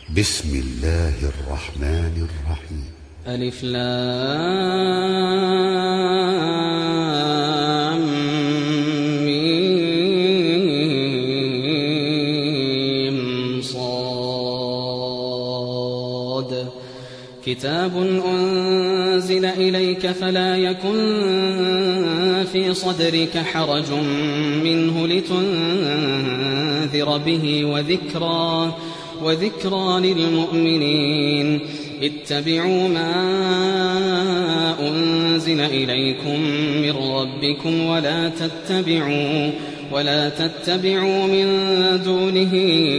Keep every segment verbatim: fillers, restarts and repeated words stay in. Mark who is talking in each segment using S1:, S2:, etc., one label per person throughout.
S1: بسم الله الرحمن الرحيم.
S2: ألف لام ميم صاد. كتاب أنزل إليك فلا يكن في صدرك حرج منه لتنذر به وذكرى وذكرى للمؤمنين. اتبعوا ما أنزل إليكم من ربكم ولا تتبعوا ولا تتبعوا من دونه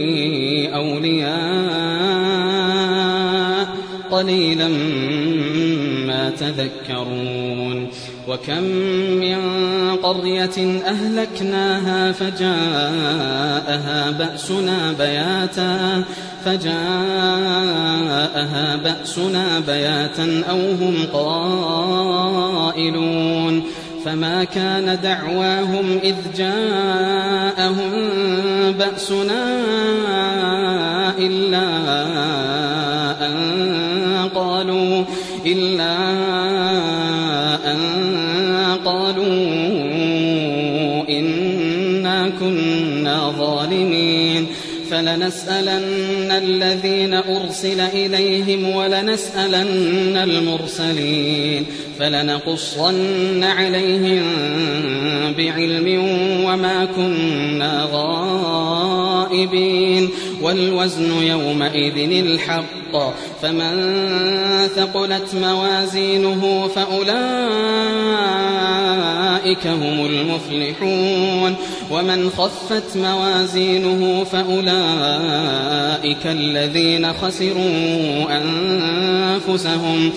S2: أولياء قليلا ما تذكرون. وكم من قرية أهلكناها فجاءها بأسنا بياتا فجاءها بأسنا بياتا أو هم قائلون. فما كان دعواهم إذ جاءهم بأسنا إلا أن قالوا إلا أن قالوا إنا كنا ظالمين. فلنسألن الذين أرسل إليهم ولنسألن المرسلين فلنقصن عليهم بعلم وما كنا غائبين. والوزن يومئذ الحق فمن ثقلت موازينه فأولئك هم المفلحون ومن خفت موازينه فأولئك الذين خسروا أنفسهم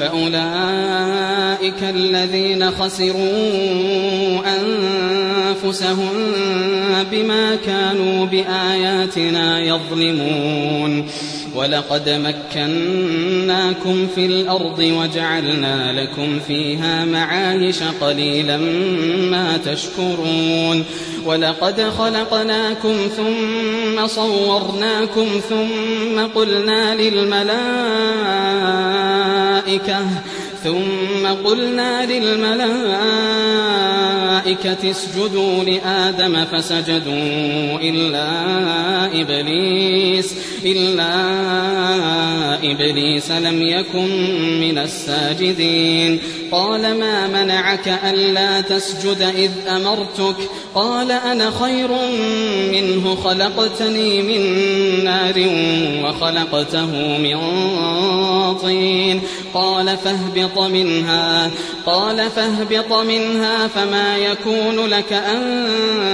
S2: فأولئك الذين خسروا أنفسهم بما كانوا بآياتنا يظلمون. ولقد مكناكم في الأرض وجعلنا لكم فيها معايش قليلا ما تشكرون. ولقد خلقناكم ثم صورناكم ثم قلنا للملائكة ثم قلنا للملائكة اسجدوا لآدم فسجدوا إلا إبليس إلا إبليس لم يكن من الساجدين. قال ما منعك ألا تسجد إذ أمرتك؟ قال أنا خير منه خلقتني من نار وخلقته من طين. قال فاهبط منها قال فاهبط منها فما يكون لك أن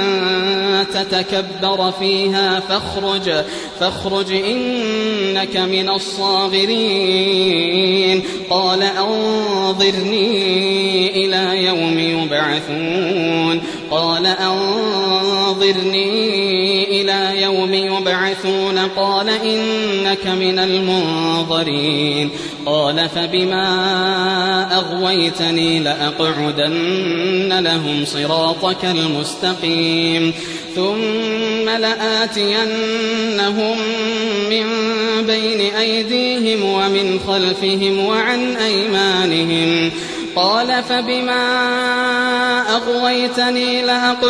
S2: تتكبر فيها فاخرج فاخرج إنك من الصاغرين. قال أنظرني إلى يوم يبعثون قال أنظرني إلى يوم يبعثون قال إنك من المنظرين. قال فبما أغويتني لأقعدن لهم صراطك المستقيم ثم لآتينهم من بين أيديهم ومن خلفهم وعن أيمانهم. قال فبما أغويتني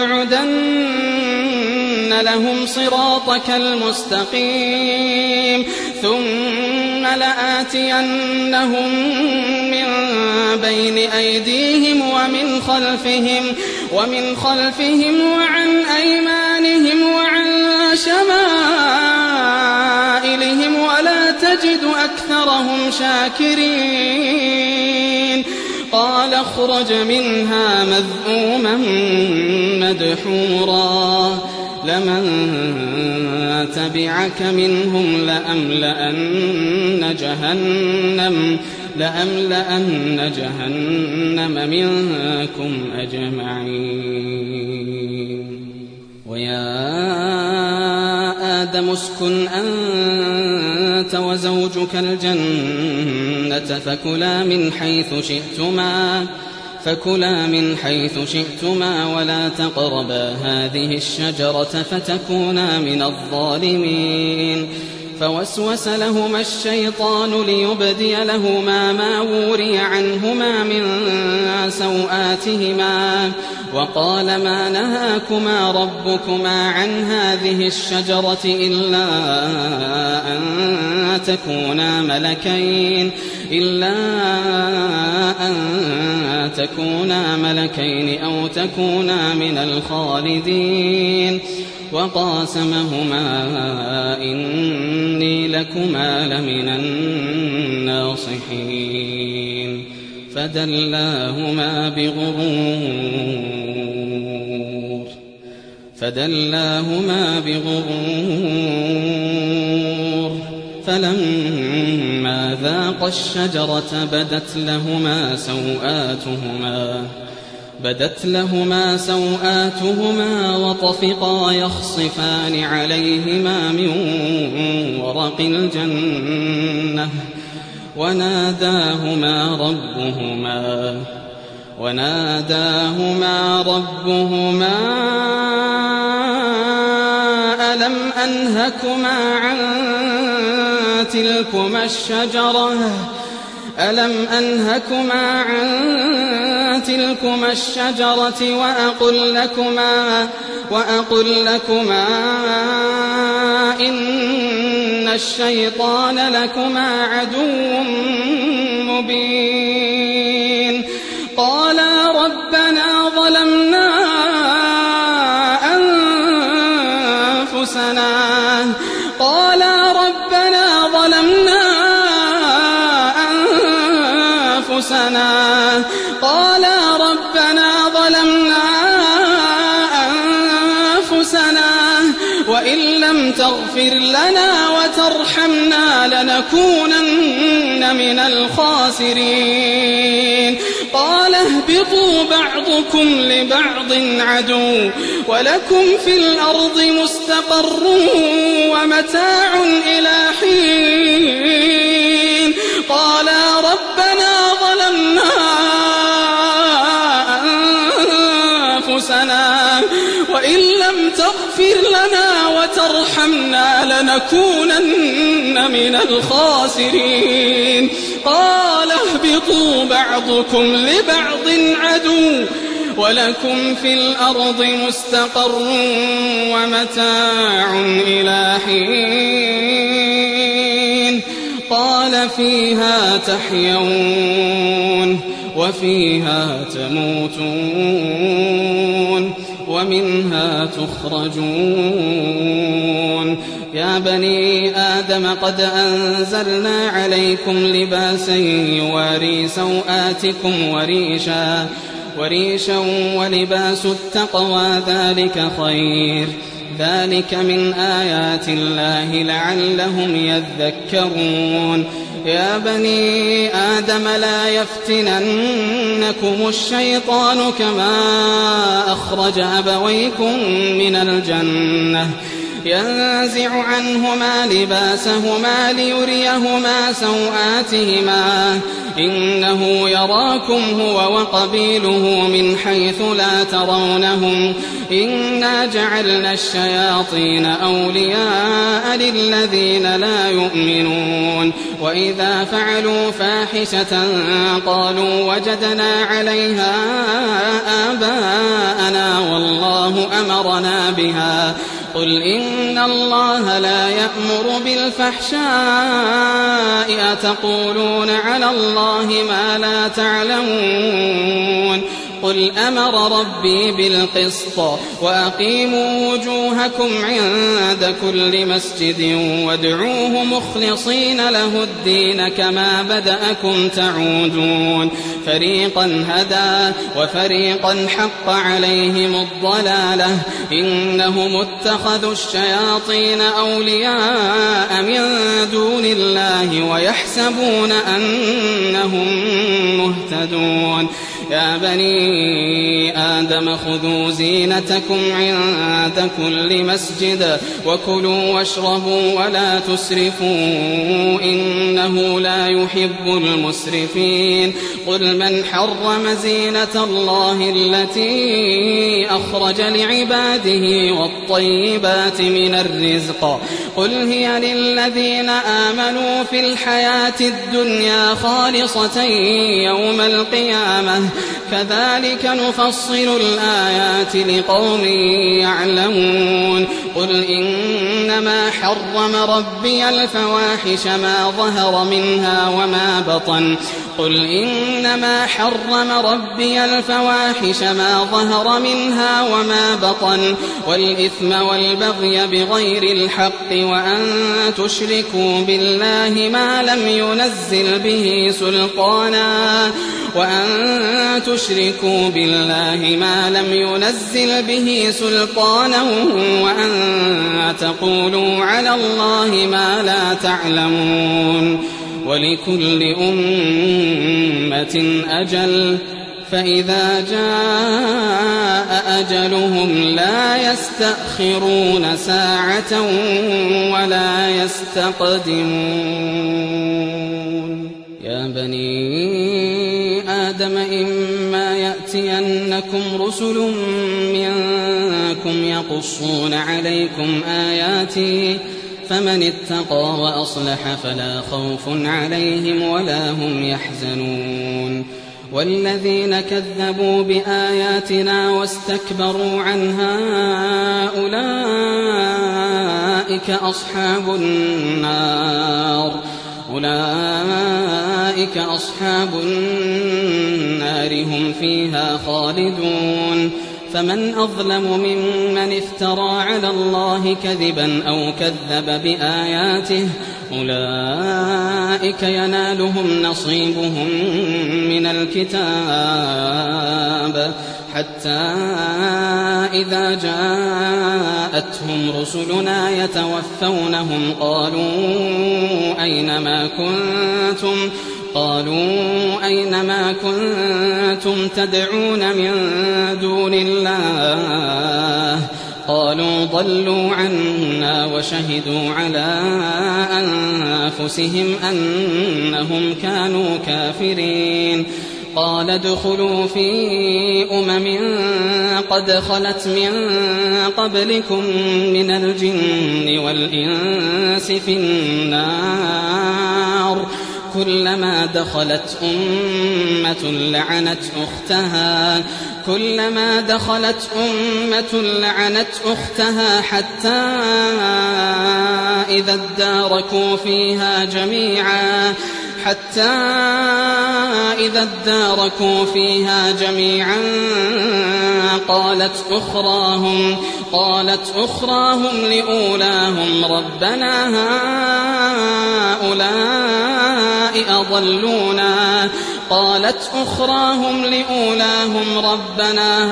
S2: لأقعدن لهم صراطك المستقيم ثم لآتينهم من بين أيديهم ومن خلفهم ومن خلفهم وعن أيمانهم وعن شمائلهم ولا تجد أكثرهم شاكرين. قال اخرج منها مذءوما مدحورا لمن تبعك منهم لأملأن جهنم لأملأن جهنم منكم أجمعين. ويا آدم اسكن أنت وزوجك الجنة فكلا من حيث شئتما فكلا من حيث شئتما ولا تقربا هذه الشجرة فتكونا من الظالمين. فوسوس لهما الشيطان ليبدي لهما ما وري عنهما من سوآتهما وقال ما نهاكما ربكما عن هذه الشجرة إلا أن تكونا ملكين إلا أن تكونا ملكين أو تكونا من الخالدين وقاسمهما إني لكما لمن الناصحين فدلاهما بغرور فدلاهما بغرور فلما ذاقا الشجرة بدت لهما سوآتهما بدت لهما سوآتهما وطفقا يخصفان عليهما من ورق الجنة وناداهما ربهما وناداهما ربهما ألم أنهكما عن تلكما الشجرة ألم أنهكما عن تلكما الشجرة وأقل لكما وأقل لكما إن الشيطان لكما عدو مبين قالا ربنا ظلمنا أنفسنا قالا ربنا ظلمنا أنفسنا قالا ربنا ظلمنا أنفسنا وإن لم تغفر لنا وترحمنا لنكونن من الخاسرين قال اهبطوا بعضكم لبعض عدو ولكم في الأرض مستقر ومتاع إلى حين قالا ربنا ظلمنا أنفسنا وإن لم تغفر لنا وترحمنا لنكونن من الخاسرين قال اهبطوا بعضكم لبعض عدو ولكم في الأرض مستقر ومتاع إلى حين قال فيها تحيون وفيها تموتون ومنها تخرجون يا بني آدم قد أنزلنا عليكم لباسا يواري سوآتكم وريشا وريشا ولباس التقوى ذلك خير ذلك من آيات الله لعلهم يذكرون يا بني آدم لا يفتننكم الشيطان كما أخرج أبويكم من الجنة ينزع عنهما لباسهما ليريهما سوآتهما إنه يراكم هو وقبيله من حيث لا ترونهم إنا جعلنا الشياطين أولياء للذين لا يؤمنون وإذا فعلوا فاحشة قالوا وجدنا عليها آباءنا والله أمرنا بها قل إن الله لا يأمر بالفحشاء أتقولون على الله ما لا تعلمون قل أمر ربي بالقسط وأقيموا وجوهكم عند كل مسجد وادعوه مخلصين له الدين كما بدأكم تعودون فريقا هدى وفريقا حق عليهم الضلالة إنهم اتخذوا الشياطين أولياء من دون الله ويحسبون أنهم مهتدون يا بني آدم خذوا زينتكم عند كل مسجد وكلوا واشربوا ولا تسرفوا إنه لا يحب المسرفين قل من حرم زينة الله التي أخرج لعباده والطيبات من الرزق قل هي للذين آمنوا في الحياة الدنيا خالصة يوم القيامة كذلك نفصل الآيات لقوم يعلمون قل إنما حرم ربي الفواحش ما ظهر منها وما بطن قل إنما حرم ربي الفواحش ما ظهر منها وما بطن والإثم والبغي بغير الحق وأن تشركوا بالله ما لم ينزل به سلطانا وأن تشركوا بالله ما لم ينزل به سلطانا وأن تقولوا على الله ما لا تعلمون ولكل أمة أجل فإذا جاء أجلهم لا يستأخرون ساعة ولا يستقدمون يا بني آدم إما يأتينكم رسل منكم يقصون عليكم آياتي فمن اتقى وأصلح فلا خوف عليهم ولا هم يحزنون والذين كذبوا بآياتنا واستكبروا عنها أولئك أصحاب النار أولئك أصحاب النار هم فيها خالدون فمن أظلم ممن افترى على الله كذبا أو كذب بآياته أولئك ينالهم نصيبهم من الكتاب حتى إذا جاءتهم رسلنا يتوفونهم قالوا أينما كنتم قالوا أينما كنتم تدعون من دون الله قالوا ضلوا عنا وشهدوا على أنفسهم أنهم كانوا كافرين قال ادخلوا في أمم قد خلت من قبلكم من الجن والإنس في النار كلما دخلت أمة لعنت أختها كلما دخلت أمة لعنت أختها حتى إذا اداركوا فيها جميعا حتى إذا اداركوا فيها جميعا قالت أخراهم قالت أخراهم لأولاهم ربنا هؤلاء أضلونا قالت أخراهم لأولاهم ربنا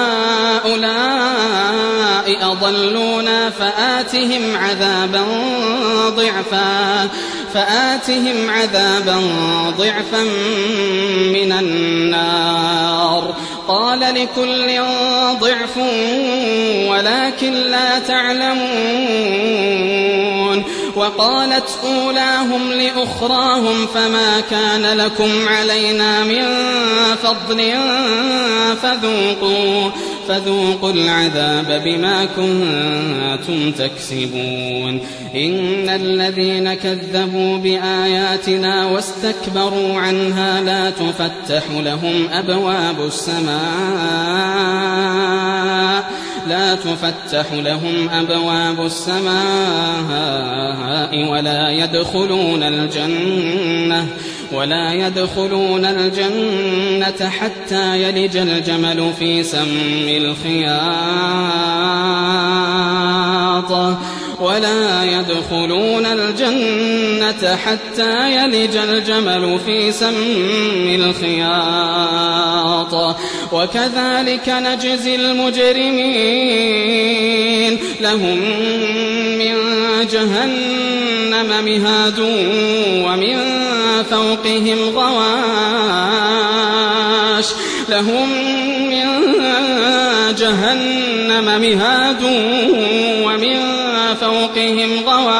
S2: هؤلاء أضلونا فآتهم عذابا ضعفا فآتهم عذابا ضعفا من النار قال لكل ضعف ولكن لا تعلمون وقالت أولاهم لأخراهم فما كان لكم علينا من فضل فذوقوا فذوقوا العذاب بما كنتم تكسبون إن الذين كذبوا بآياتنا واستكبروا عنها لا تفتح لهم أبواب السماء لا تفتح لهم أبواب السماء ولا يدخلون الجنة ولا يدخلون الجنة حتى يلج الجمل في سم الخياط ولا يدخلون الجنة حتى يلج الجمل في سم الخياط وكذلك نجزي المجرمين لهم من جهنم مهاد ومن فوقهم غواش غواش لهم من جهنم مهاد ومن فوقهم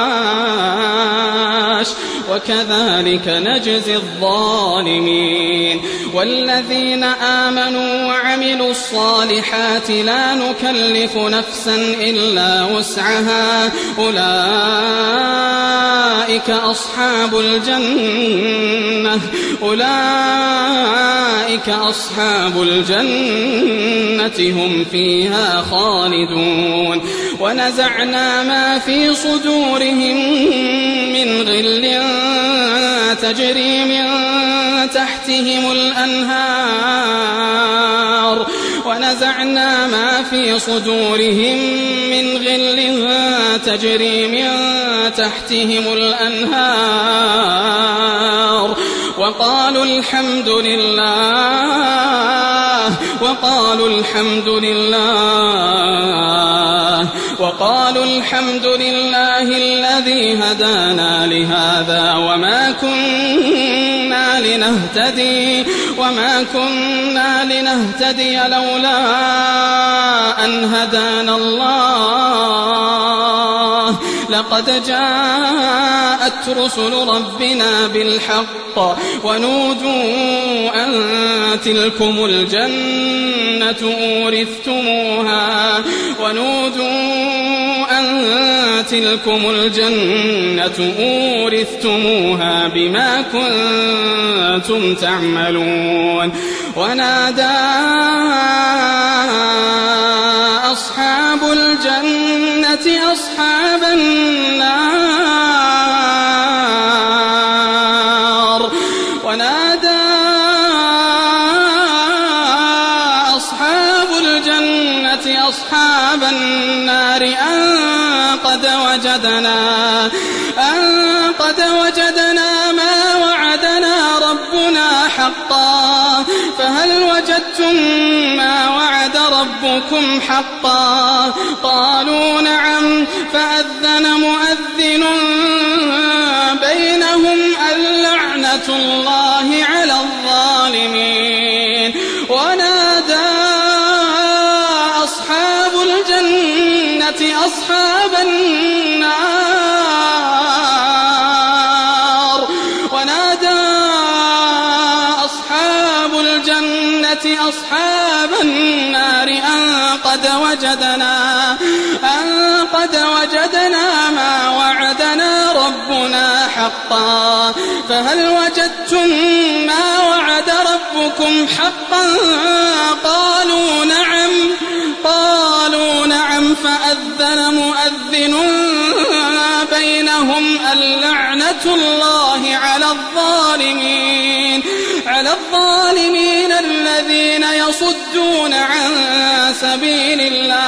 S2: غواش وكذلك نجزي الظالمين والذين آمنوا وعملوا الصالحات لا نكلف نفسا إلا وسعها أولئك أصحاب الجنة أولئك أصحاب الجنة هم فيها خالدون ونزعنا ما في صدورهم من غل تجري من تحتهم الأنهار ونزعنا ما في صدورهم من غل تجري من تحتهم الأنهار وقالوا الحمد لله وقالوا الحمد لله وقالوا الحمد لله الذي هدانا لهذا وما كنا لنهتدي وما كنا لنهتدي لولا أن هدانا الله لقد جاءت رسل ربنا بالحق ونودوا أن تلكم الجنة أورثتموها ونودوا أن تلكم الجنة أورثتموها بما كنتم تعملون ونادى أصحاب الجنة أصحاب النار ونادى أصحاب الجنة أصحاب النار أن قد وجدنا أن قد وجدنا ما وعدنا ربنا حقا فهل وجدتم ما وعد ربكم حقا قالوا نعم فأذن مؤذن بينهم اللعنة الله على الظالمين ونادى أصحاب الجنة أصحاب النار ونادى أصحاب الجنة أصحاب النار أن قد وجدنا أن قد وجدنا ما وعدنا ربنا حقا فهل وجدتم ما وعد ربكم حقا قالوا نعم قالوا نعم فأذن مؤذن بينهم اللعنة الله على الظالمين على الظالمين الذين يصدون عن سبيل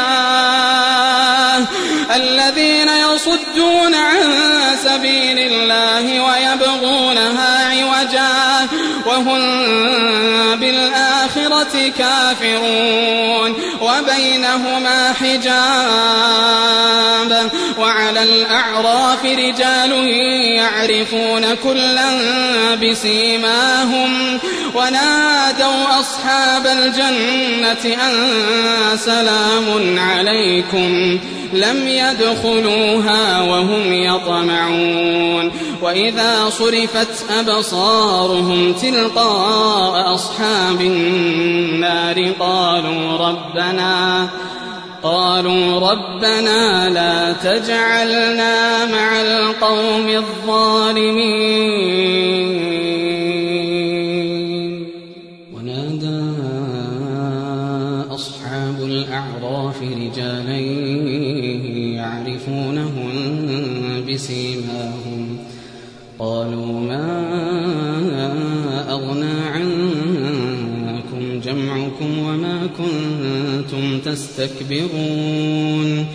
S2: الله الذين يصدون عن سبيل الله ويبغونها عوجا وهم بالآخرة كافرون وبينهما حجاب وعلى الأعراف رجال يعرفون كلا بسيماهم ونادوا أصحاب الجنة أن سلام عليكم لم يدخلوها وهم يطمعون وإذا صرفت أبصارهم تلقاء أصحاب النار قالوا ربنا قالوا ربنا لا تجعلنا مع القوم الظالمين ونادى أصحاب الأعراف رجالا يعرفونهم بسيماهم قالوا ما أغنى عنكم جمعكم وما كنتم تستكبرون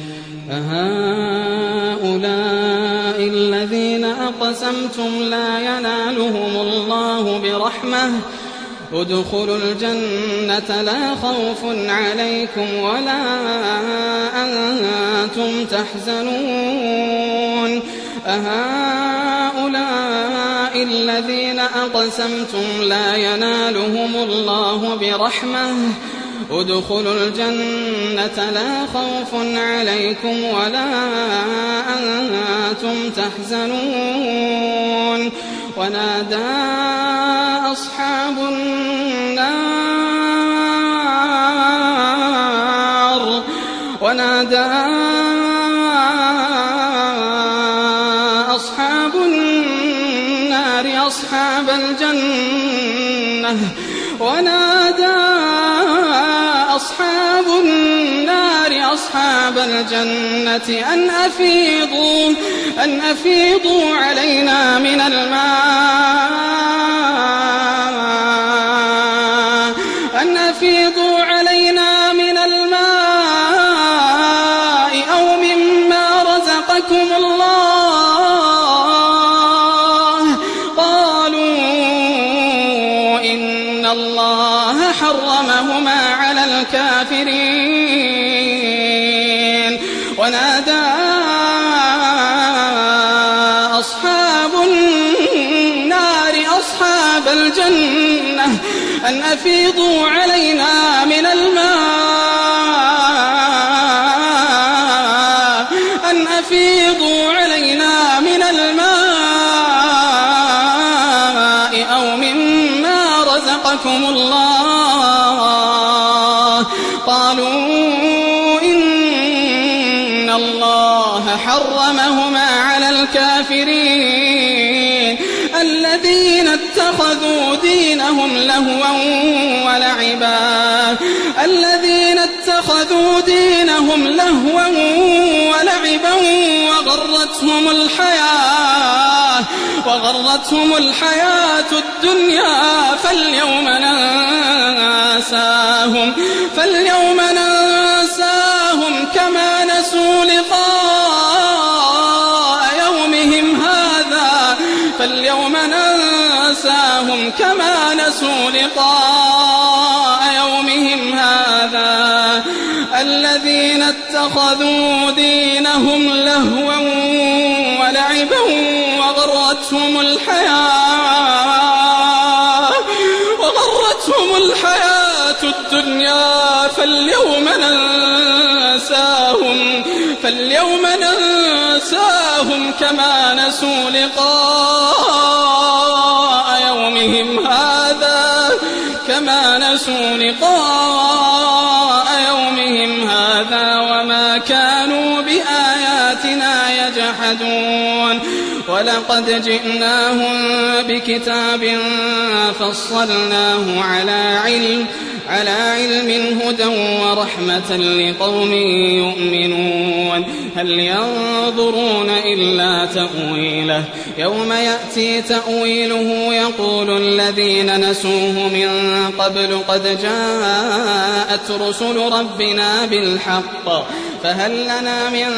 S2: أهؤلاء الذين أقسمتم لا ينالهم الله برحمة ادخلوا الجنة لا خوف عليكم ولا أنتم تحزنون أهؤلاء الذين أقسمتم لا ينالهم الله برحمة ادخلوا الجنة لا خوف عليكم ولا أنتم تحزنون ونادى أصحاب النار ونادى أصحاب النار أصحاب الجنة ونادى أصحاب النار أصحاب الجنة أن أفيضوا أن أفيضوا علينا من الماء أن أفيضوا علينا من الماء أو مما رزقكم الله قالوا إن الله حرمهما على الكافرين ونادى أصحاب النار أصحاب الجنة أن أفيضوا علينا من الماء أن أفيضوا علينا من الماء أو مما رزقكم الله قالوا إن الله حرمهما على الكافرين الذين اتخذوا دينهم لهوا ولعبا الذين اتخذوا دينهم لهوا ولعبا وغرتهم الحياة وغرتهم الحياة الدنيا فاليوم ننساهم فاليوم ننساهم كما نسوا لقاء يومهم هذا فاليوم ننساهم كما نسوا لقاء يومهم هذا الذين اتخذوا دينهم لهوا ولعبا وغرتهم الحياة وغرتهم الحياة الدنيا فاليوم ننساهم فاليوم ننساهم كما نسوا لقاء يومهم هذا كما نسوا لقاء يومهم هذا وما كانوا بآياتنا يجحدون ولقد جئناهم بكتاب فصلناه على علم على علم هدى ورحمة لقوم يؤمنون هل ينظرون إلا تأويله يوم يأتي تأويله يقول الذين نسوه من قبل قد جاءت رسل ربنا بالحق فهل لنا من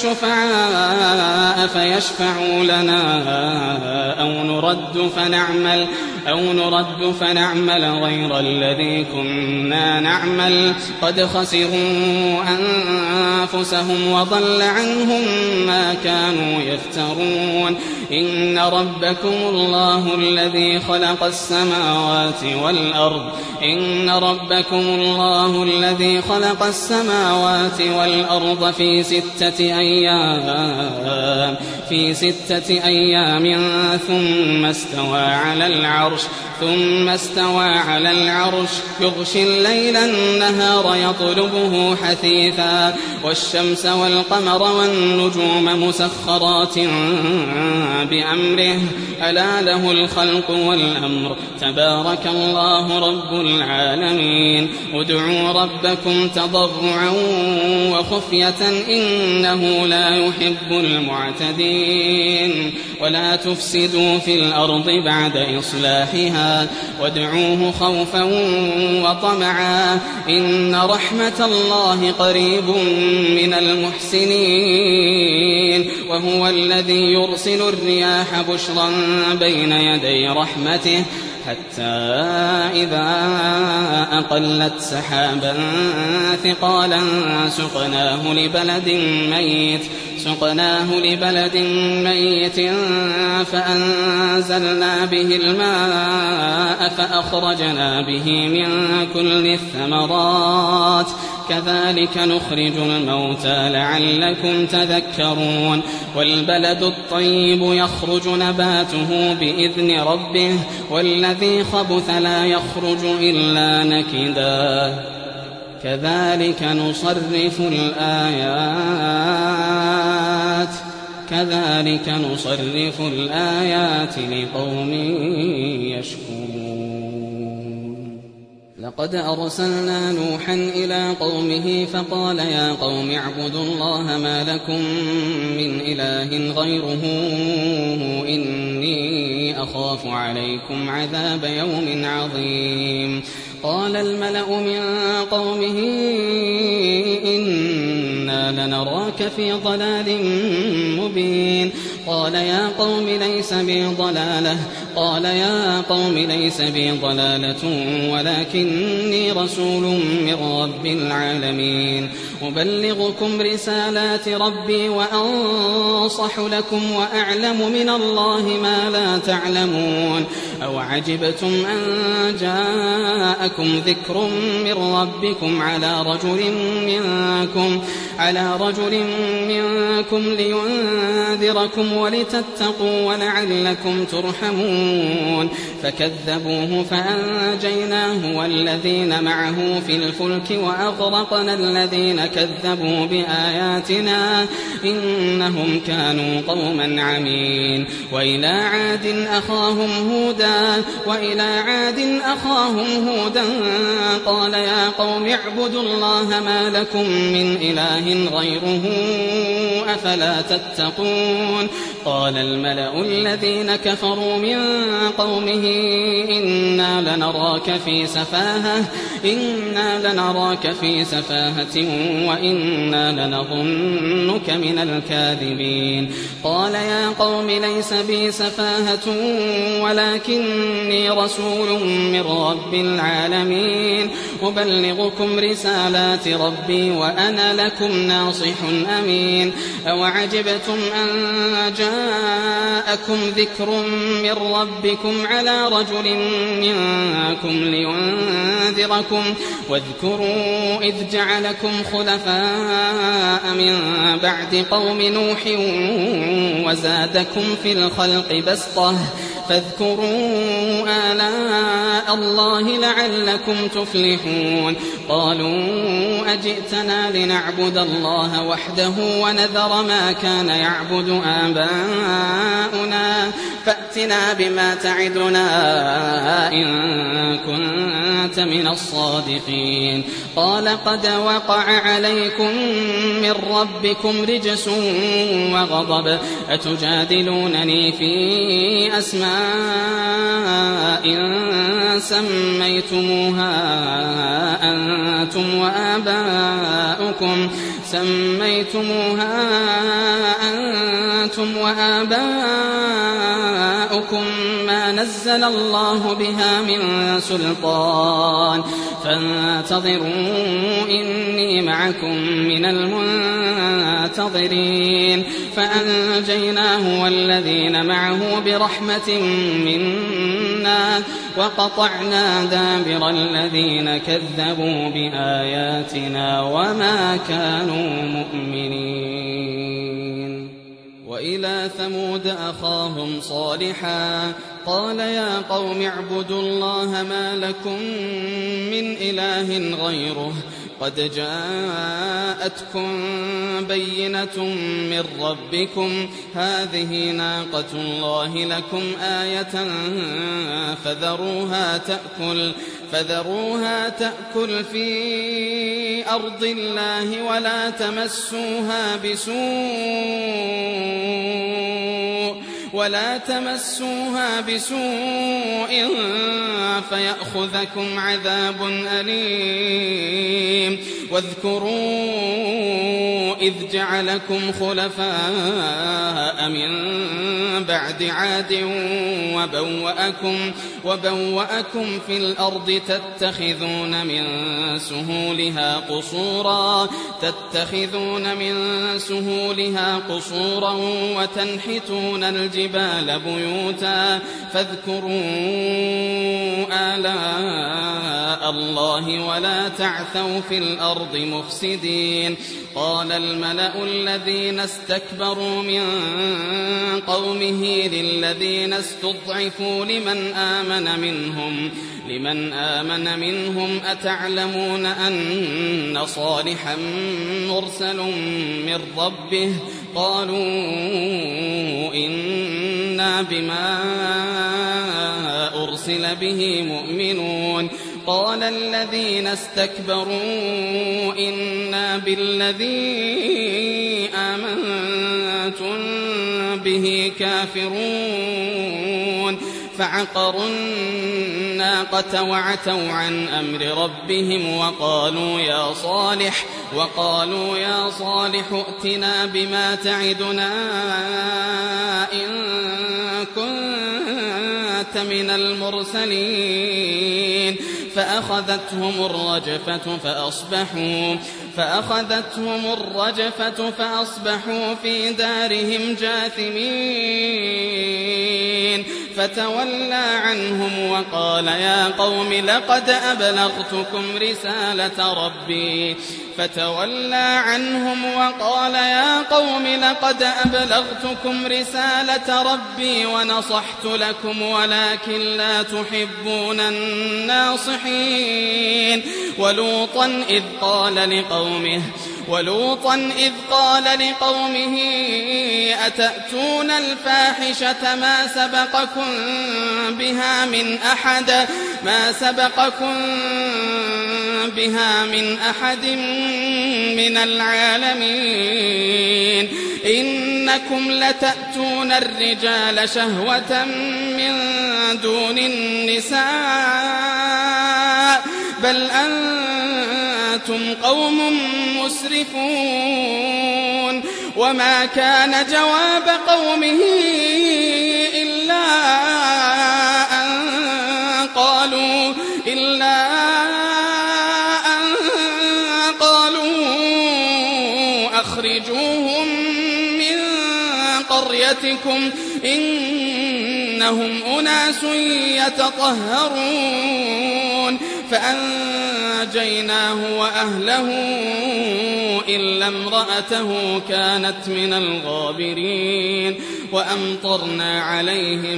S2: شفعاء فيشفعوا لنا أو نرد فنعمل أو نرد فنعمل غير الذي كنا نعمل قد خسروا أنفسهم وضل عنهم ما كانوا يفترون إن ربكم الله الذي خلق السماوات والأرض إن ربكم الله الذي خلق السماوات والأرض في ستة أيام في ستة أيام ثم استوى على العرش ثم استوى على العرش يغشي الليل النهار يطلبه حثيثا والشمس والقمر والنجوم مسخرات بأمره ألا له الخلق والأمر تبارك الله رب العالمين ادعوا ربكم تضرعا وخفية إنه لا يحب المعتدين ولا تفسدوا في الأرض بعد إصلاحها وادعوه خوفا وطمعا إن رحمة الله قريب من المحسنين وهو الذي يرسل الرياح بشرا بين يدي رحمته حتى إذا أقلت سحابا ثقالا سقناه لبلد ميت سقناه لبلد ميت فأنزلنا به الماء فأخرجنا به من كل الثمرات كذلك نخرج الموتى لعلكم تذكرون والبلد الطيب يخرج نباته بإذن ربه والذي خبث لا يخرج إلا نكدا كذلك نصرف الآيات كذلك نصرف الآيات لقوم يشكرون لقد أرسلنا نوحا إلى قومه فقال يا قوم اعبدوا الله ما لكم من إله غيره إني أخاف عليكم عذاب يوم عظيم قال الملأ من قومه إنا لنراك في ضلال مبين قال يا قوم ليس بي ضلالة قال يا قوم ليس بي ضلالة ولكني رسول من رب العالمين أبلغكم رسالات ربي وأنصح لكم وأعلم من الله ما لا تعلمون أو عجبتم أن جاءكم ذكر من ربكم على رجل منكم على رجل منكم لينذركم ولتتقوا ولعلكم ترحمون فكذبوه فأنجيناه والذين معه في الفلك وأغرقنا الذين كذبوا بآياتنا إنهم كانوا قوما عمين وإلى عاد أخاهم هودا وإلى عاد أخاهم هودا قال يا قوم اعبدوا الله ما لكم من إله غيره أفلا تتقون قال الملأ الذين كفروا من قومه إنا لنراك في سفاهة إنا لنراك في سفاهة وإنا لنظنك من الكاذبين قال يا قوم ليس بي سفاهة ولكني رسول من رب العالمين أبلغكم رسالات ربي وأنا لكم ناصح أمين أوعجبتم أن جاءكم ذكر من ربكم على رجل منكم لينذركم واذكروا إذ جعلكم خلفاء من بعد قوم نوح وزادكم في الخلق بسطة فاذكروا آلاء الله لعلكم تفلحون قالوا أجئتنا لنعبد الله وحده ونذر ما كان يعبد آباؤنا فأتنا بما تعدنا إن كنت من الصادقين قال قد وقع عليكم من ربكم رجس وغضب أتجادلونني في أسماء سميتموها أنتم وآباؤكم سميتموها أنتم وآباؤكم ما نزل الله بها من سلطان فانتظروا إني معكم من المنتظرين فأنجيناه والذين معه برحمة منا وقطعنا دابر الذين كذبوا بآياتنا وما كانوا مؤمنين وإلى ثمود أخاهم صالحا قال يا قوم اعبدوا الله ما لكم من إله غيره قد جاءتكم بينة من ربكم هذه ناقة الله لكم آية فذروها تأكل فذروها تأكل في أرض الله ولا تمسوها بسوء ولا تمسوها بسوء فيأخذكم عذاب أليم واذكروا إذ جعلكم خلفاء من بعد عاد وبوأكم, وبوأكم في الأرض تتخذون من سهولها قصورا تتخذون من سهولها قصورا وتنحتون الجبال بيوتا فاذكروا آلاء الله ولا تعثوا في الأرض مفسدين. قال الملأ الذين استكبروا من قومه للذين استضعفوا لمن آمن منهم لمن آمن منهم أتعلمون أن صالحا مرسل من ربه قالوا إنا بما أرسل به مؤمنون. قال الذين استكبروا إنا بالذي آمنتم به كافرون فعقروا الناقة وعتوا عن أمر ربهم وقالوا يا صالح وقالوا يا صالح ائتنا بما تعدنا إن كنت من المرسلين فأخذتهم الرجفة فأصبحوا فأخذتهم الرجفة فأصبحوا في دارهم جاثمين. فتولى عنهم وقال يا قوم لقد أبلغتكم رسالة ربي فتولى عنهم وقال يا قوم لقد أبلغتكم رسالة ربي ونصحت لكم ولكن لا تحبون الناصحين. ولوطا إذ قال لقومه ولوطا إذ قال لقومه أتأتون الفاحشة ما سبقكم بها من أحد ما سبقكم بها من أحد من العالمين إنكم لتأتون الرجال شهوة من دون النساء بل أنتم قوم مسرفون. وما كان جواب قومه إلا أن قالوا إلا أن قالوا أخرجوهم من قريتكم إنهم أناس يتطهرون. فأنجيناه وأهله إلا امرأته كانت من الغابرين وأمطرنا عليهم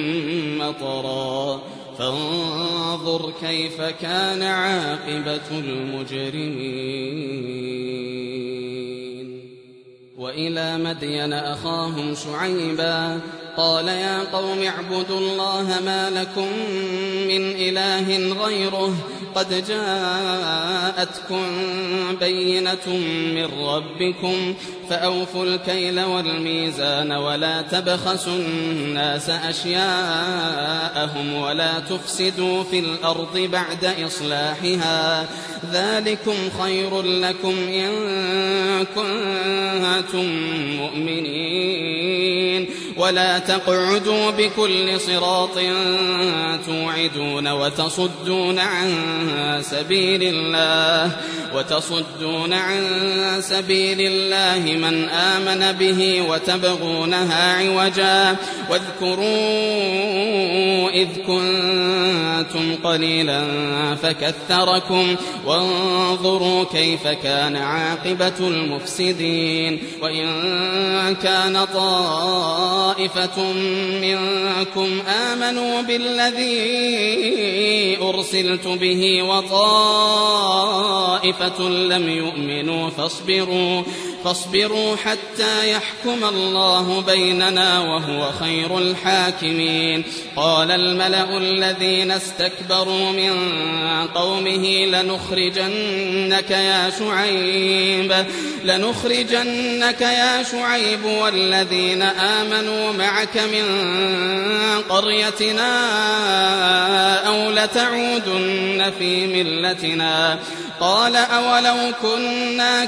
S2: مطرا فانظر كيف كان عاقبة المجرمين. وإلى مدين أخاهم شعيبا قال يا قوم اعبدوا الله ما لكم من إله غيره قد جاءتكم بينة من ربكم فأوفوا الكيل والميزان ولا تبخسوا الناس أشياءهم ولا تفسدوا في الأرض بعد إصلاحها ذلكم خير لكم إن كنتم مؤمنين. ولا تقعدوا بكل صراط توعدون وتصدون عن سبيل الله وتصدون عن سبيل الله من آمن به وتبغونها عوجا واذكروا إذ كنتم قليلا فكثركم وانظروا كيف كان عاقبة المفسدين. وإن كان طائفة منكم آمنوا بالذي أرسلت به وطائفة لم يؤمنوا فاصبروا فاصبروا حتى يحكم الله بيننا وهو خير الحاكمين. قال الملأ الذين استكبروا من قومه لنخرجنك يا شعيب لنخرجنك يا شعيب والذين آمنوا معك من قريتنا أو لتعودن في ملتنا. قال أولو كنا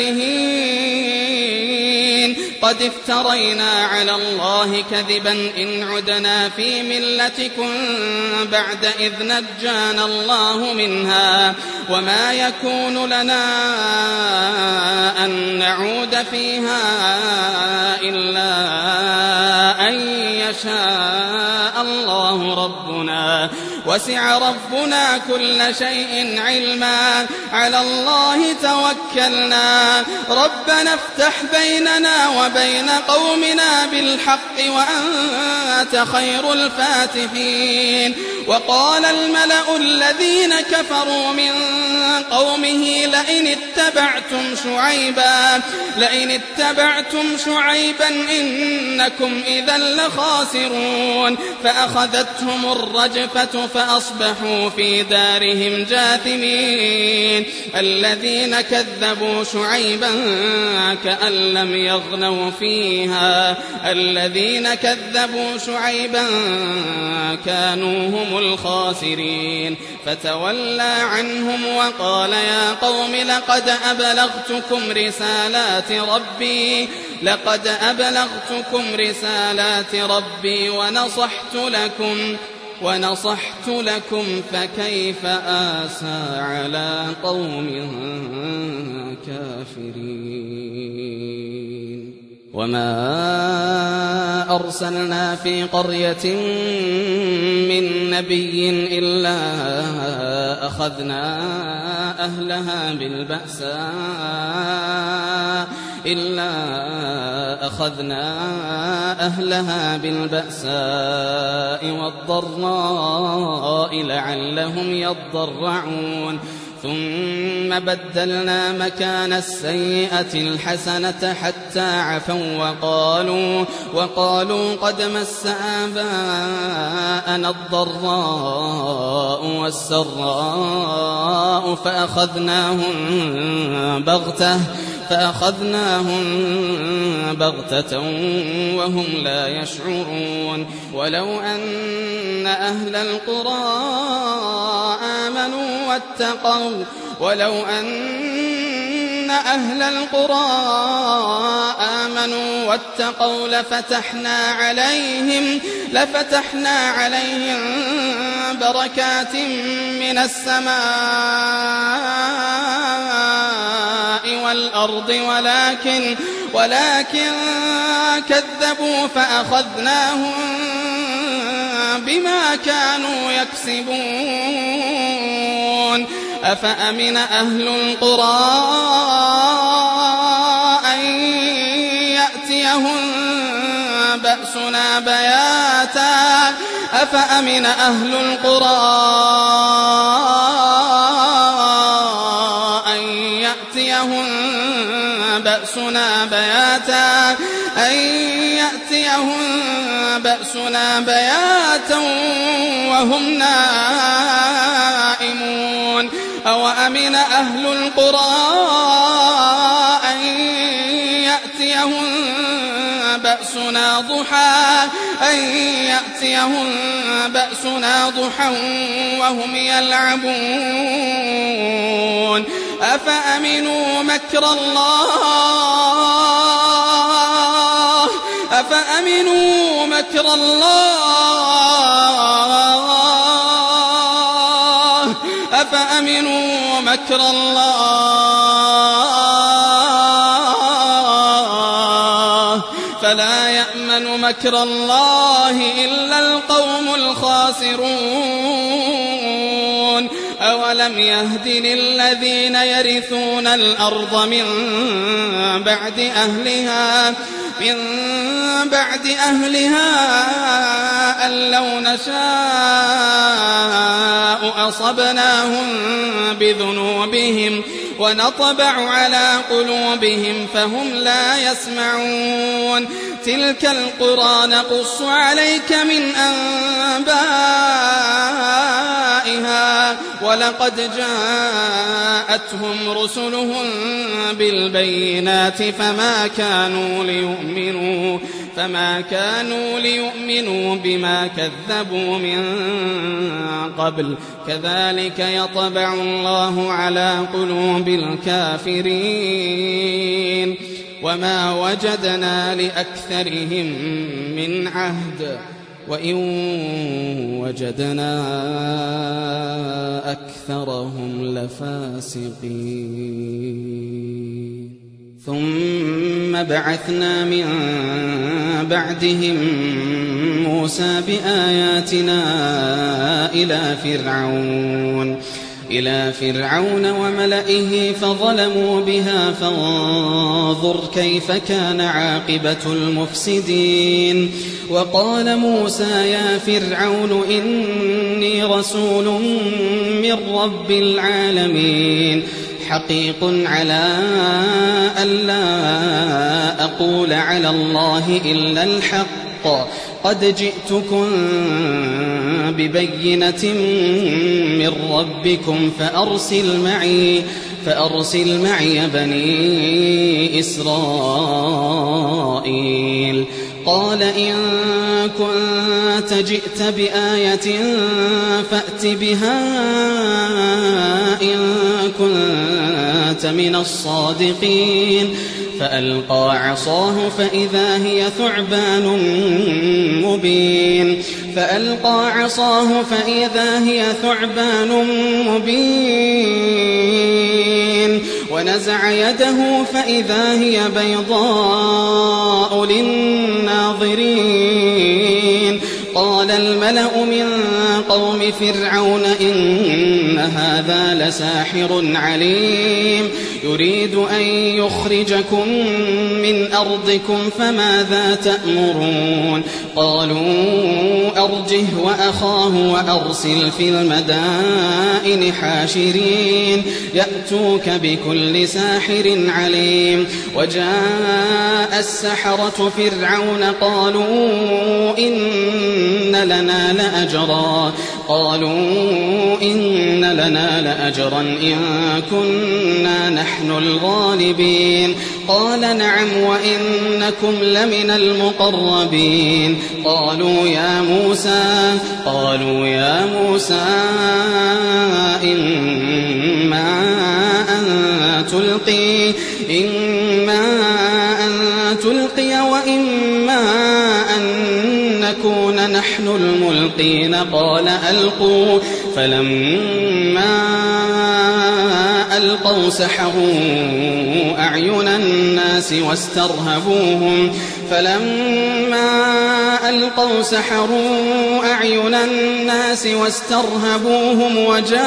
S2: كارهين قد افترينا على الله كذبا إن عدنا في ملتكم بعد إذ نجانا الله منها وما يكون لنا أن نعود فيها إلا أن يشاء الله ربنا وسع ربنا كل شيء علما على الله توكلنا ربنا افتح بيننا وبين قومنا بالحق وأنت خير الفاتحين. وقال الملأ الذين كفروا من قومه لئن اتبعتم شعيبا لئن اتبعتم شعيبا إنكم إذا لخاسرون. فأخذتهم الرجفة فأصبحوا في دارهم جاثمين. الذين كذبوا شعيبا كأن لم يغنوا فيها الذين كذبوا شعيبا كانوا هم الخاسرين. فتولى عنهم وقال يا قوم لقد أبلغتكم رسالات ربي لقد أبلغتكم رسالات ربي ونصحت لكم ونصحت لكم فكيف آسى على قوم كافرين. وما أرسلنا في قرية من نبي إلا أخذنا أهلها بالبأساء إلا أخذنا أهلها بالبأساء والضراء لعلهم يضرعون. ثم بدلنا مكان السيئة الحسنة حتى عفوا وقالوا, وقالوا قد مس آباءنا الضراء والسراء فأخذناهم بغتة فأخذناهم بغتة وهم لا يشعرون. ولو أن أهل القرى آمنوا واتقوا ولو أن أهل القرى آمنوا واتقوا لفتحنا عليهم لفتحنا عليهم بركات من السماء والأرض ولكن ولكن كذبوا فأخذناهم بما كانوا يكسبون. أفأمن أهل القرى أن يأتيهم بأسنا بياتا أفأمن أهل القرى أن يأتيهم بأسنا بياتا أن يأتيهم بأسنا بياتا وهم نائمون. أوأمن أهل القرى أن يأتيهم بأسنا ضحى أن يأتيهم بأسنا ضحى وهم يلعبون. أفأمنوا مكر الله أفأمنوا مكر الله أفأمنوا مكر الله فلا يأمن مكر الله إلا القوم الخاسرون. أولم يهد للذين يرثون الأرض من بعد أهلها من بعد أهلها أن لو نشاء أصبناهم بذنوبهم ونطبع على قلوبهم فهم لا يسمعون تلك القرى نقص عليك من أنبائها ولقد جاءتهم رسلهم بالبينات فما كانوا ليؤمنوا فما كانوا ليؤمنوا بما كذبوا من قبل كذلك يطبع الله على قلوب الكافرين وما وجدنا لأكثرهم من عهد وإن وجدنا أكثرهم لفاسقين ثم بعثنا من بعدهم موسى بآياتنا إلى فرعون إلى فرعون وملئه فظلموا بها فانظر كيف كان عاقبة المفسدين وقال موسى يا فرعون إني رسول من رب العالمين حقيق على ألا أقول على الله إلا الحق قد جئتكم ببينة من ربكم فأرسل معي فأرسل معي بني إسرائيل قال إن كنت جئت بآية فأت بها إن كنت من الصادقين فألقى عصاه فإذا هي ثعبان مبين فألقى عصاه فإذا هي ثعبان مبين ونزع يده فإذا هي بيضاء للناظرين قال الملأ من قوم فرعون إن هذا لساحر عليم يريد أن يخرجكم من أرضكم فماذا تأمرون قالوا أرجه وأخاه وأرسل في المدائن حاشرين يأتوك بكل ساحر عليم وجاء السحرة فرعون قالوا إن لنا لأجرا قالوا إن لنا لأجرا إن كنا نحن الغالبين قال نعم وإنكم لمن المقربين قالوا يا موسى قالوا يا موسى إما أن تلقي إما أن تلقي وإما أن نكون نحن الملقين قال ألقوا فلما ألقوا سحروا أعين الناس واسترهبوهم فلما ألقوا سحروا أعين الناس واسترهبوهم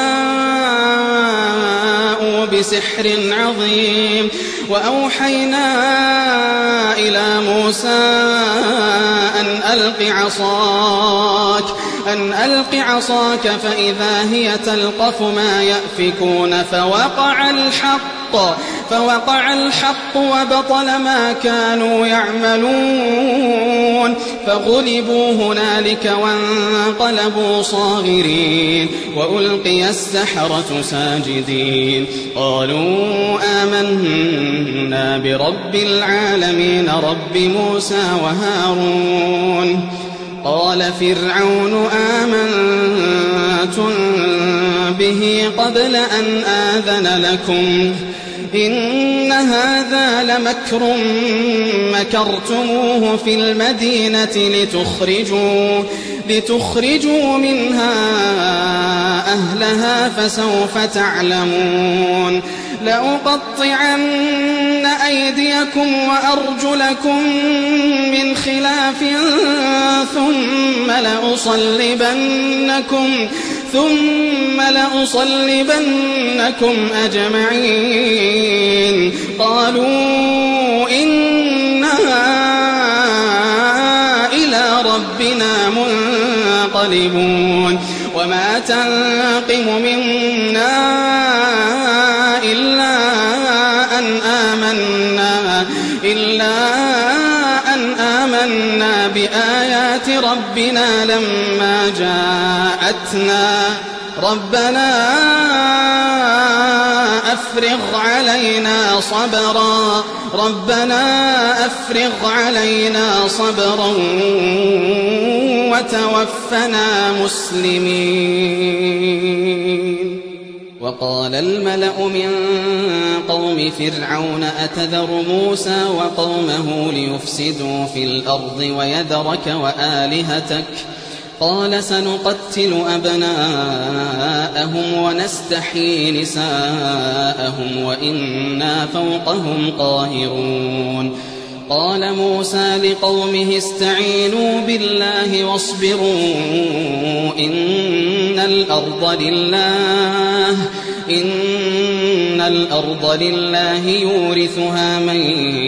S2: وجاءوا بسحر عظيم وأوحينا إلى موسى أن ألق عصاك أن ألق عصاك فإذا هي تلقف ما يأفكون فوقع الحق فوقع الحق وبطل ما كانوا يعملون فغلبوا هنالك وانقلبوا صاغرين وألقي السحرة ساجدين قالوا آمنا برب العالمين رب موسى وهارون قال فرعون آمنتم به قبل أن آذن لكم إن هذا لمكر مكرتموه في المدينة لتخرجوا لتخرجوا منها أهلها فسوف تعلمون لأقطعن أيديكم وأرجلكم من خلاف ثم لأصلبنكم ثم لأصلبنكم أجمعين قالوا إنا إلى ربنا منقلبون وما تنقم منا إلا أن آمنا إلا أن آمنا بآيات ربنا لما جاءتنا ربنا أفرغ علينا صبرا ربنا أفرغ علينا صبرا وتوفنا مسلمين. وقال الملأ من قوم فرعون أتذر موسى وقومه ليفسدوا في الأرض ويذرك وآلهتك قال سنقتل أبناءهم ونستحيي نساءهم وإنا فوقهم قاهرون. قال موسى لقومه استعينوا بالله واصبروا إن الأرض لله إن الأرض لله يورثها من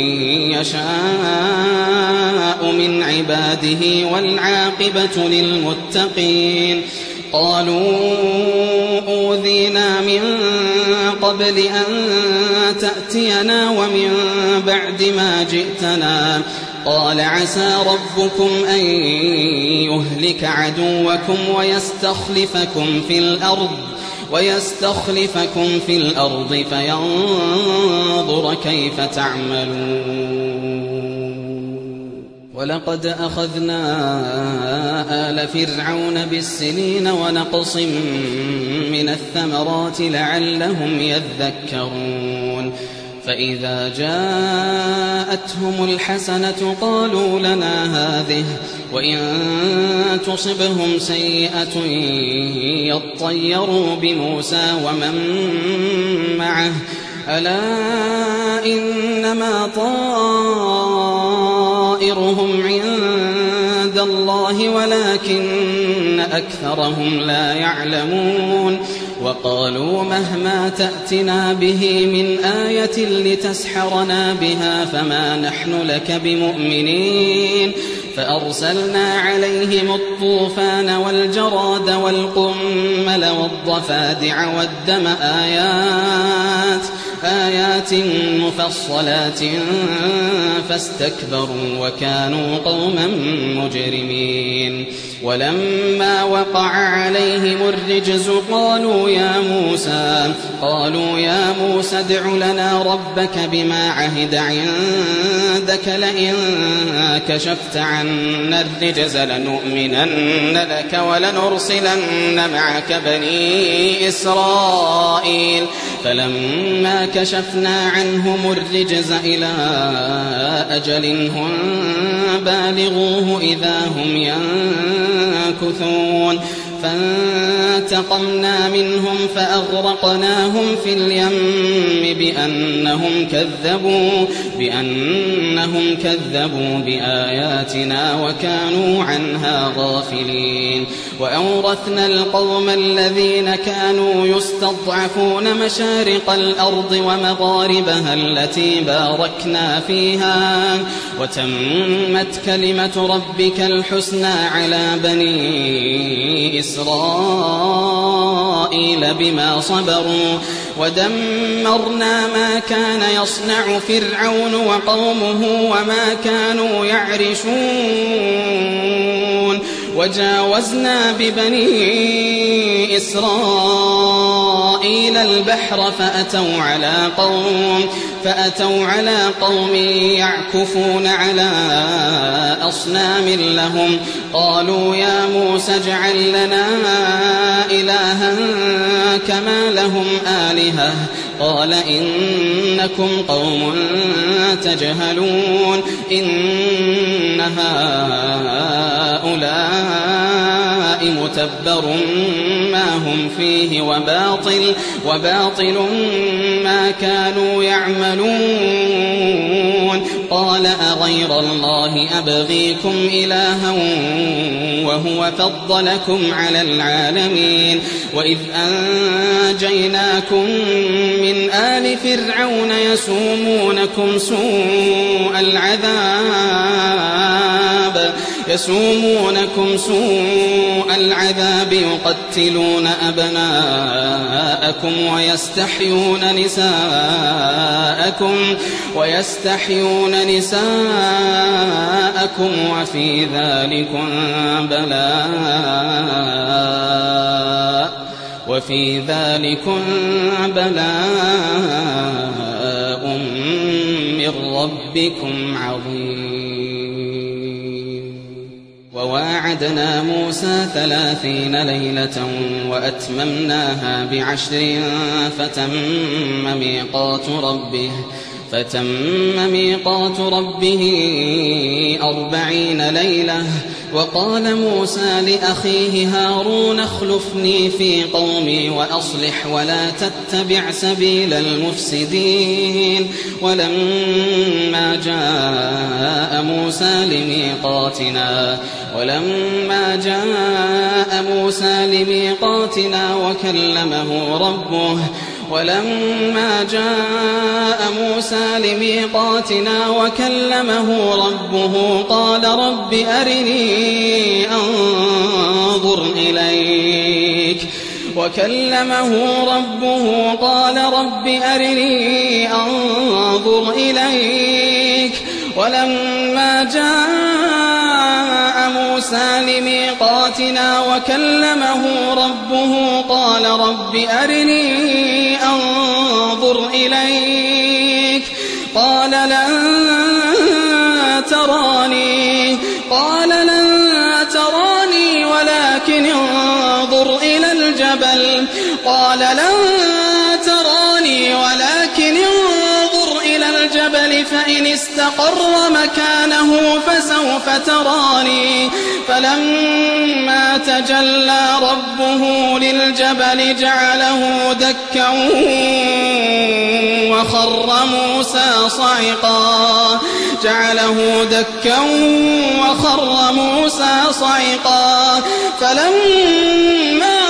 S2: يشاء من عباده والعاقبة للمتقين. قالوا أوذينا من قبل أن تأتينا ومن بعد ما جئتنا قال عسى ربكم أن يهلك عدوكم ويستخلفكم في الأرض ويستخلفكم في الأرض فينظر كيف تعملون. ولقد أخذنا آل فرعون بالسنين ونقص من الثمرات لعلهم يذكرون. فإذا جاءتهم الحسنة قالوا لنا هذه وإن تصبهم سيئة يطيروا بموسى ومن معه ألا إنما طائرهم عند الله ولكن أكثرهم لا يعلمون. وقالوا مهما تأتنا به من آية لتسحرنا بها فما نحن لك بمؤمنين. فأرسلنا عليهم الطوفان والجراد والقمل والضفادع والدم آيات آيات مفصلات فاستكبروا وكانوا قوما مجرمين. ولما وقع عليهم الرجز قالوا يا موسى قالوا يا موسى ادع لنا ربك بما عهد عندك لئن كشفت عنا الرجز لنؤمنن لك ولنرسلن معك بني إسرائيل. فلما كشفنا عنهم الرجز إلى أجل هم بالغوه إذا هم ينكثون. فانتقمنا منهم فأغرقناهم في اليم بأنهم كذبوا بأنهم كذبوا بآياتنا وكانوا عنها غافلين. وأورثنا القوم الذين كانوا يستضعفون مشارق الأرض ومغاربها التي باركنا فيها وتمت كلمة ربك الحسنى على بني إسرائيل بما صبروا ودمرنا ما كان يصنع فرعون وقومه وما كانوا يعرشون. وجاوزنا ببني إسرائيل البحر فأتوا على قوم فأتوا على قوم يعكفون على أصنام لهم. قالوا يا موسى اجعل لنا إلها كما لهم آلهة قال إنكم قوم تجهلون. إن هؤلاء متبر ما هم فيه وباطل وباطل ما كانوا يعملون. قال أغير الله أبغيكم إلها وهو فضلكم على العالمين. وإذ أنجيناكم من آل فرعون يسومونكم سوء العذاب يسومونكم سوء العذاب يقتلون أبناءكم ويستحيون نساءكم ويستحيون نساءكم وفي ذلكم بلاء وفي ذلكم بلاء من ربكم عظيم. وواعدنا موسى ثلاثين ليلة وأتممناها بعشر فتم ميقات ربه فتم ميقات ربه أربعين ليلة. وقال موسى لأخيه هارون اخلفني في قومي وأصلح ولا تتبع سبيل المفسدين. ولما جاء موسى لميقاتنا ولما جاء موسى لميقاتنا وكلمه ربه ولما جاء موسى لميقاتنا وكلمه ربه قال رب أرني أنظر إليك وكلمه ربه قال رب أرني أنظر إليك. ولما جاء موسى لميقاتنا وكلمه ربه قال رب أرني أنظر إليك قال لن تراني قال لن تراني ولكن انظر إلى الجبل قال لن تراني ولكن انظر إلى الجبل فإن استقر مكانه فسوف تراني. فلما تجلى ربه للجبل جعله دكا وخر موسى صعقا جعله دكا وخر موسى صعقا. فلما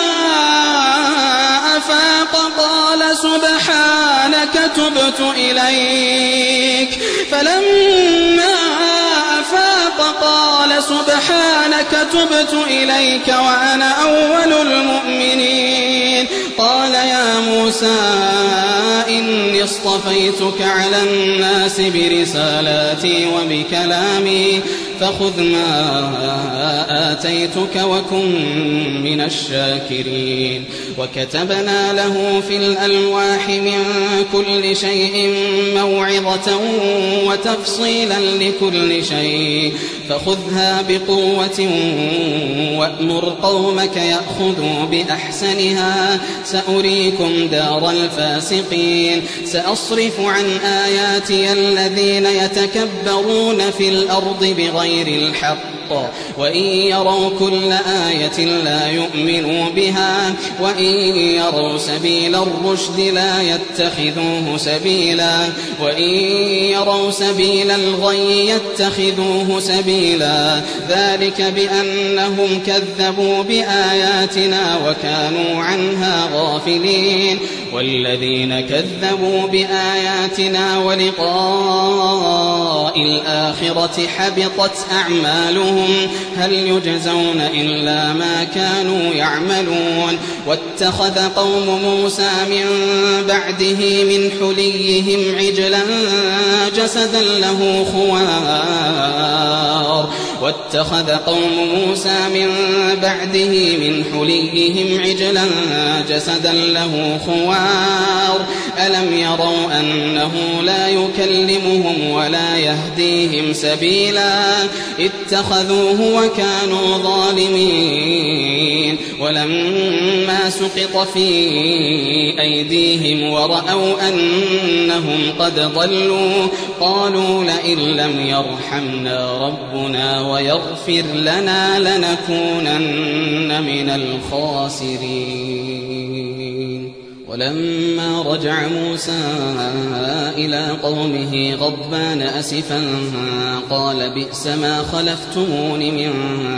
S2: أفاق قال سبحانك تبت إليك فلما أفاق قال سبحانك تبت إليك وأنا أول المؤمنين. قال يا موسى إني اصطفيتك على الناس برسالاتي وبكلامي فخذ ما آتيتك وكن من الشاكرين. وكتبنا له في الألواح من كل شيء موعظة وتفصيلا لكل شيء فخذها بقوة وأمر قومك يأخذوا بأحسنها سأريكم دار الفاسقين. سأصرف عن آياتي الذين يتكبرون في الأرض بغير الحق وإن يروا كل آية لا يؤمنوا بها وإن يروا سبيل الرشد لا يتخذوه سبيلا وإن يروا سبيل الغي يتخذوه سبيلا. ذلك بأنهم كذبوا بآياتنا وكانوا عنها غافلين. والذين كذبوا بآياتنا ولقاء الآخرة حبطت أعمالهم هل يجزون إلا ما كانوا يعملون. واتخذ قوم موسى من بعده من حليهم عجلا جسدا له خوار واتخذ قوم موسى من بعده من حليهم عجلا جسدا له خوار ألم يروا أنه لا يكلمهم ولا يهديهم سبيلا اتخذوه وكانوا ظالمين. ولما سقط في أيديهم ورأوا أنهم قد ضلوا قالوا لئن لم يرحمنا ربنا ويغفر لنا لنكونن من الخاسرين. ولما رجع موسى إلى قومه غضبان أسفا قال بئس ما خلفتمون من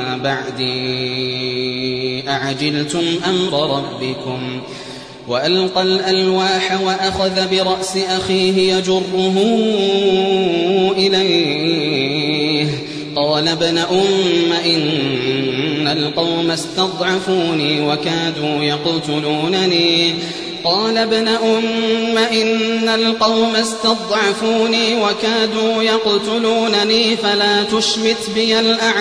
S2: بعدي أعجلتم أمر ربكم. وألقى الألواح وأخذ برأس أخيه يجره إليه قال ابن أم إن القوم استضعفوني وكادوا يقتلونني قال ابن أم إن القوم استضعفوني وكادوا يقتلونني فلا تشمت بي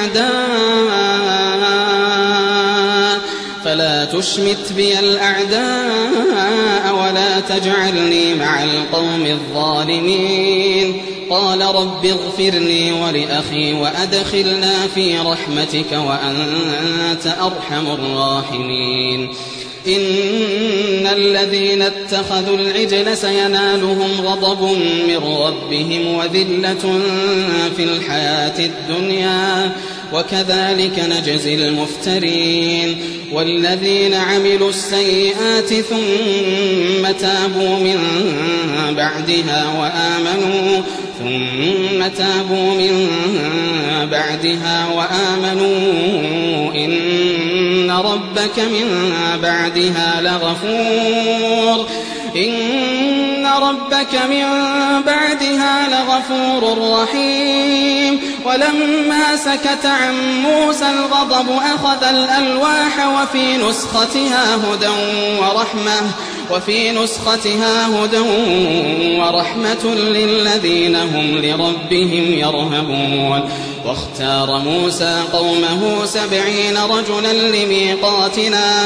S2: الأعداء فلا تشمت بي الأعداء ولا تجعلني مع القوم الظالمين قال رب اغفرني ولأخي وأدخلنا في رحمتك وأنت أرحم الراحمين إن الذين اتخذوا العجل سينالهم غضب من ربهم وذلة في الحياة الدنيا وكذلك نجزي المفترين والذين عملوا السيئات ثم تابوا من بعدها وآمنوا ثم تابوا من بعدها وآمنوا إن ربك من بعدها لغفور إن ربك من بعدها لغفور رحيم ولما سكت عن موسى الغضب أخذ الألواح وفي نسختها هدى ورحمة وفي نسختها هدى ورحمة للذين هم لربهم يرهبون واختار موسى قومه سبعين رجلا لميقاتنا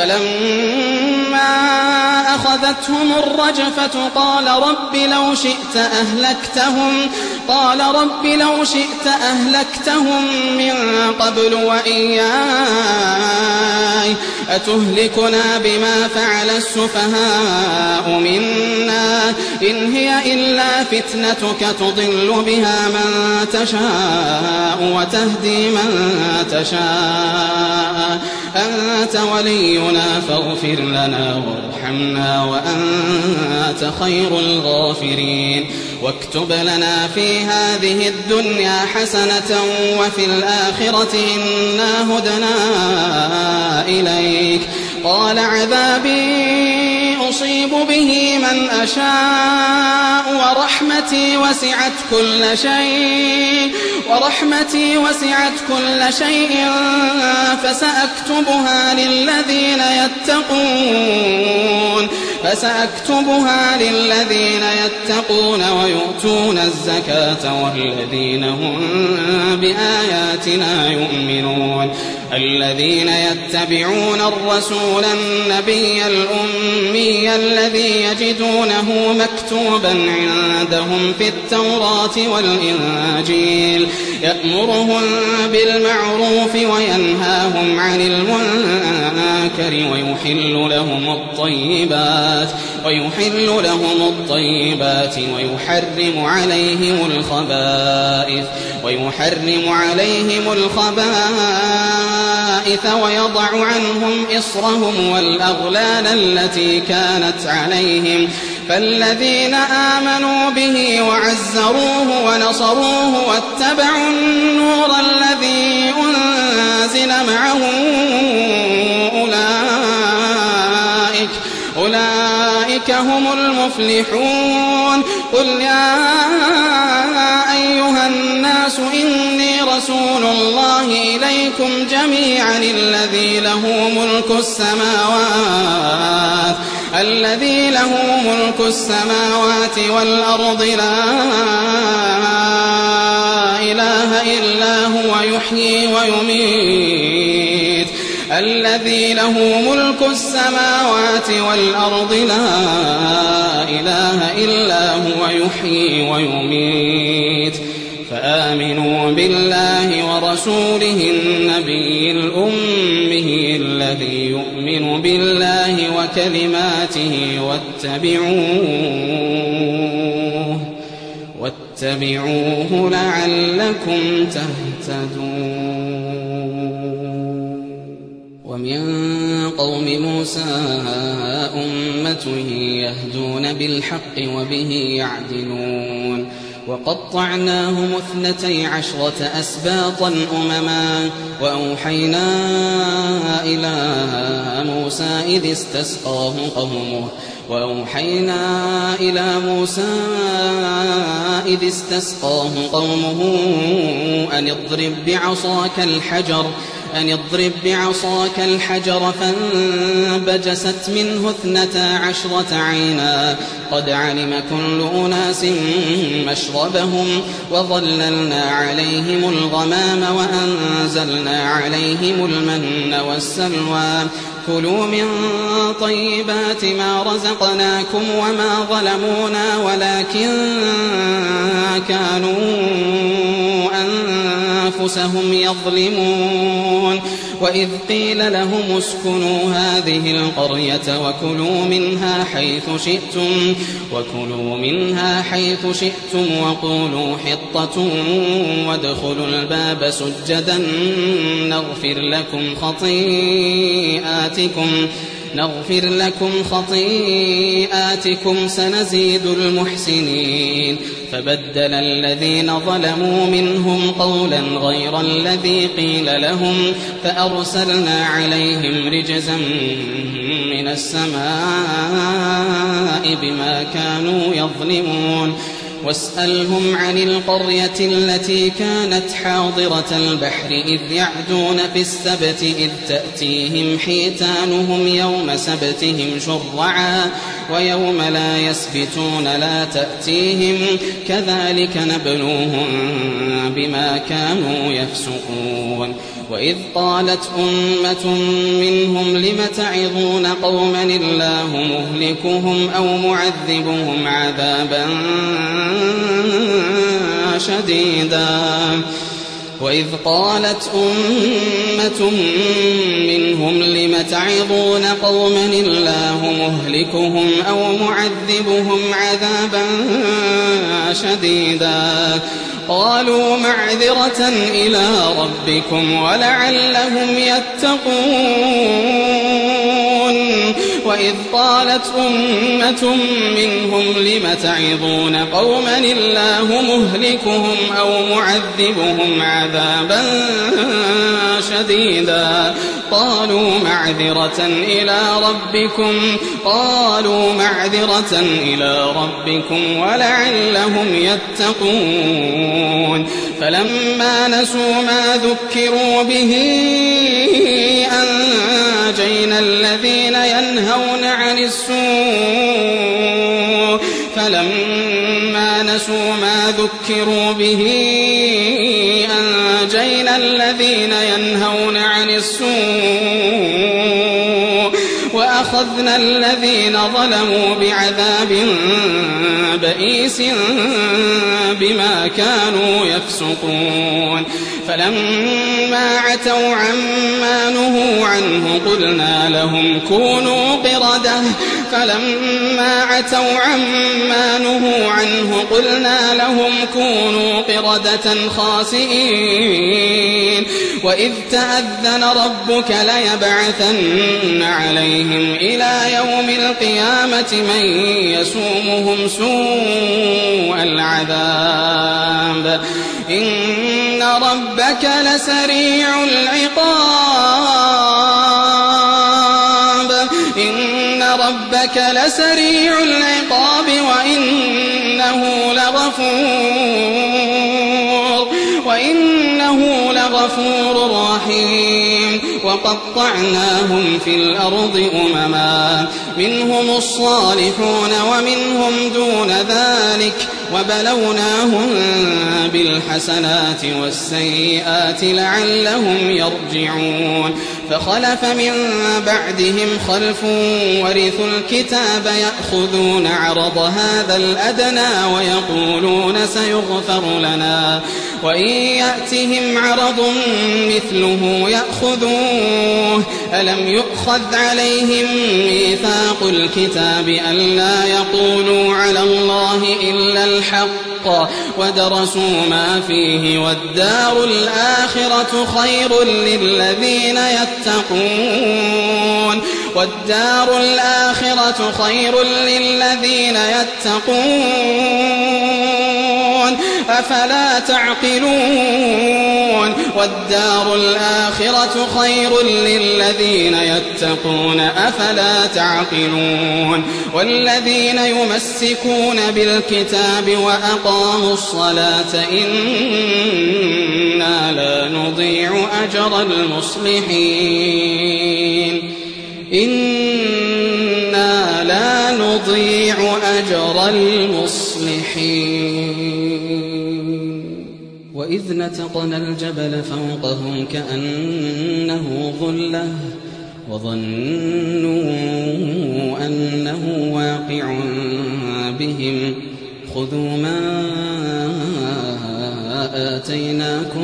S2: فلما أخذتهم الرجفة قال رب لو شئت أهلكتهم قال رب لو شئت أهلكتهم من قبل وإياي أتهلكنا بما فعل السفهاء منا إن هي إلا فتنتك تضل بها من تشاء وتهدي من تشاء أنت ولينا فاغفر لنا وارحمنا وأنت خير الغافرين واكتب لنا في هذه الدنيا حسنة وفي الآخرة إنا هدنا إليك قال عذابي أصيب به من أشاء ورحمتي وسعت كل شيء ورحمتي وسعت كل شيء فسأكتبها للذين يتقون فسأكتبها للذين يتقون ويؤتون الزكاة والذين هم بآياتنا يؤمنون الذين يتبعون الرسول النبي الأمي الذي يجدونه مكتوبا عندهم في التوراة والإنجيل يأمرهم بالمعروف وينهاهم عن المنكر ويحل لهم الطيبات ويحل لهم الطيبات ويحرم عليهم الخبائث ويحرم عليهم الخبائث ويضع عنهم إصرهم والأغلال التي كانت عليهم فالذين آمنوا به وعزروه ونصروه واتبعوا النور الذي أنزل معه أولئك أولئك هم المفلحون قل يا أيها الناس إني رسول الله إليكم جميعا الذي له ملك السماوات الذي له ملك السماوات والأرض لا إله إلا هو يحيي ويميت الذي له ملك السماوات والأرض لا إله إلا هو يحيي ويميت فآمنوا بالله ورسوله النبي الأمي الذي يؤمن بالله وكلماته واتبعوه واتبعوه لعلكم تهتدون ومن قوم موسى أمة يهدون بالحق وبه يعدلون وقطعناهم اثنتي عشرة أسباطا أمما وأوحينا إلى موسى موسى إذ استسقاه قومه وأوحينا إلى موسى إذ استسقاه قومه أن اضرب بعصاك الحجر أن اضرب بعصاك الحجر فانبجست منه اثنتا عشرة عينا قد علم كل أناس مشربهم وظللنا عليهم الغمام وأنزلنا عليهم المن والسلوى كلوا من طيبات ما رزقناكم وما ظلمونا ولكن كانوا أنفسهم يظلمون وإذ قيل لهم اسكنوا هذه القرية وكلوا منها حيث شئتم وكلوا منها حيث شئتم وقولوا حطة وادخلوا الباب سجدا نغفر لكم خطيئاتكم نغفر لكم خطيئاتكم سنزيد المحسنين فبدل الذين ظلموا منهم قولا غير الذي قيل لهم فأرسلنا عليهم رجزا من السماء بما كانوا يظلمون واسألهم عن القرية التي كانت حاضرة البحر إذ يعدون في السبت إذ تأتيهم حيتانهم يوم سبتهم شرعا ويوم لا يسبتون لا تأتيهم كذلك نبلوهم بما كانوا يفسقون وإذ قالت أمة منهم لم تعظون قوما الله مهلكهم أو معذبهم عذابا شديدا وإذ قالت أمة منهم لم تعظون قوما الله مهلكهم أو معذبهم عذابا شديدا قالوا معذرة إلى ربكم ولعلهم يتقون وإذ قالت أمة منهم لم تعظون قوما الله مهلكهم أو معذبهم عذابا شديدا قالوا معذرة إلى ربكم قالوا معذرة إلى ربكم ولعلهم يتقون فلما نسوا ما ذكروا به أنجينا الذين ينهون عن السوء فلما نسوا ما ذكروا به أنجينا الذين ينهون عن السوء وأخذنا الذين ظلموا بعذاب بئيس بما كانوا يفسقون فلما عتوا عما نهوا عنه قلنا لهم كونوا قردة فلما عتوا عما نهوا عنه قلنا لهم كونوا قردة خاسئين وإذ تأذن ربك ليبعثن عليهم إلى يوم القيامة من يسومهم سوء العذاب إن ربك لسريع العقاب إن ربك لسريع العقاب وإنه لغفور وإنه لغفور رحيم وقطعناهم في الأرض أمما منهم الصالحون ومنهم دون ذلك وبلوناهم بالحسنات والسيئات لعلهم يرجعون فخلف من بعدهم خلف ورثوا الكتاب يأخذون عرض هذا الأدنى ويقولون سيغفر لنا وإن يأتهم عرض مثله يأخذوه ألم يؤخذ عليهم ميثاق الكتاب ألا يقولوا على الله إلا الحق ودرسوا ما فيه والدار الآخرة خير للذين يتقون والدار الآخرة خير للذين يتقون أفلا تعقلون والدار الآخرة خير للذين يتقون أفلا تعقلون والذين يمسكون بالكتاب وأقاموا الصلاة إنا لا نضيع أجر المصلحين إنا لا نضيع أجر المصلحين وإذ نتقنا الجبل فوقهم كأنه ظلة وظنوا أنه واقع بهم خذوا ما آتيناكم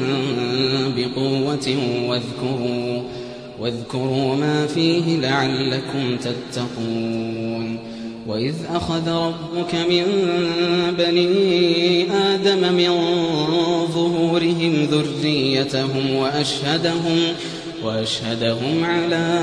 S2: بقوة واذكروا واذكروا ما فيه لعلكم تتقون وإذ أخذ ربك من بني آدم من ظهورهم ذريتهم وأشهدهم وأشهدهم على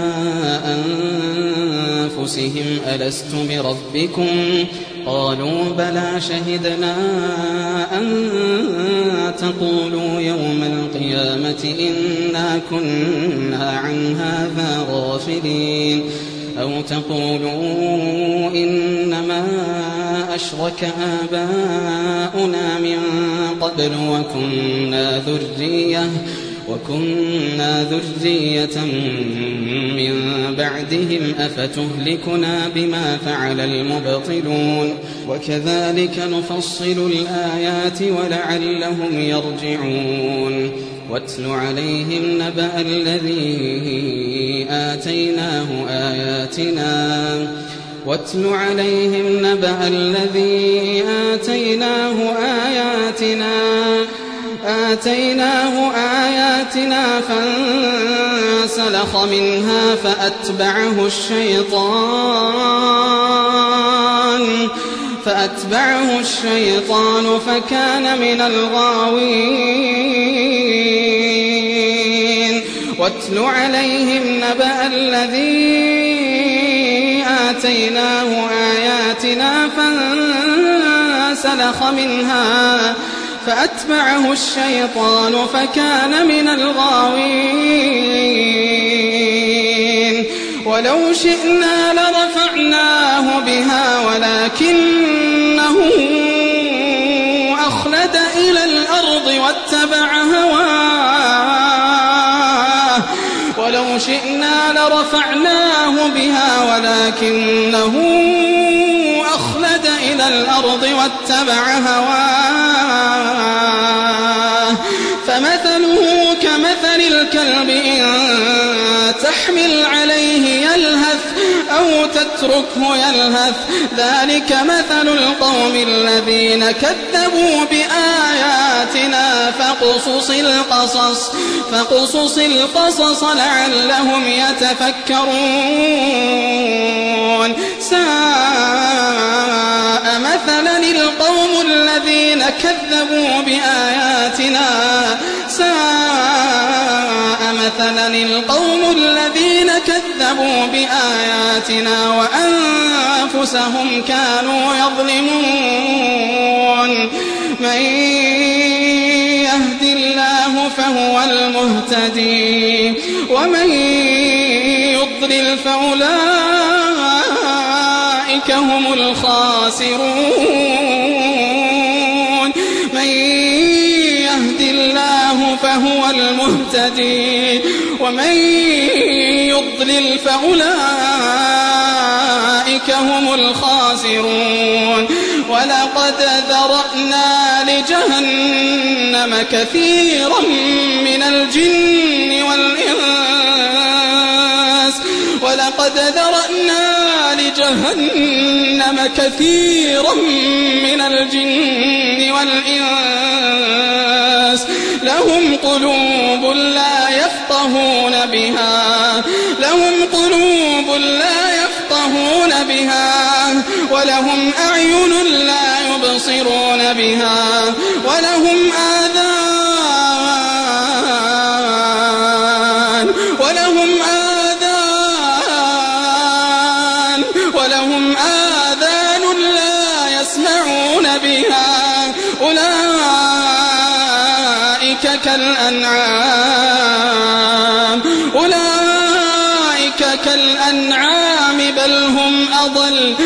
S2: أنفسهم ألست بربكم قالوا بلى شهدنا أن تقولوا يوم القيامة إنا كنا عن هذا غافلين أو تقولوا إنما أشرك آباؤنا من قبل وكنا ذرية وكنا ذرية من بعدهم أفتهلكنا بما فعل المبطلون وكذلك نفصل الآيات ولعلهم يرجعون واتل عليهم نبأ الذي آتيناه آياتنا واتل عليهم نبأ الذي آتيناه آياتنا آتيناه آياتنا فانسلخ منها فأتبعه الشيطان فأتبعه الشيطان فكان من الغاوين واتل عليهم نبأ الذي آتيناه آياتنا فانسلخ منها فأتبعه الشيطان فكان من الغاوين ولو شئنا لرفعناه بها ولكنه أخلد إلى الأرض واتبع هواه ولو شئنا لرفعناه بها ولكنه أخلد إلى الأرض واتبع هواه فمثله كمثل الكلب إن تحمل عليه يلهث أو تتركه يلهث ذلك مثل القوم الذين كذبوا بآياتنا فاقصص القصص فاقصص القصص لعلهم يتفكرون ساء مثلا القوم الذين كذبوا بآياتنا ساء مثلا القوم الذين كذبوا بآياتنا وأنفسهم كانوا يظلمون من يهد الله فهو المهتدي ومن يضلل فأولئك هم الخاسرون من يهد الله فهو المهتدي ومن يضلل فأولئك هم الخاسرون ولقد ذرأنا لجهنم كثيرا من الجن والإنس ولقد ذرأنا لجهنم كثيرا من الجن والإنس لهم قلوب لا يفقهون بها لهم قلوب لا يفقهون بها ولهم أعين لا يبصرون بها ولهم آذان ولهم آذان ولهم آذان لا يسمعون بها كالأنعام أولئك كالأنعام بل هم أضل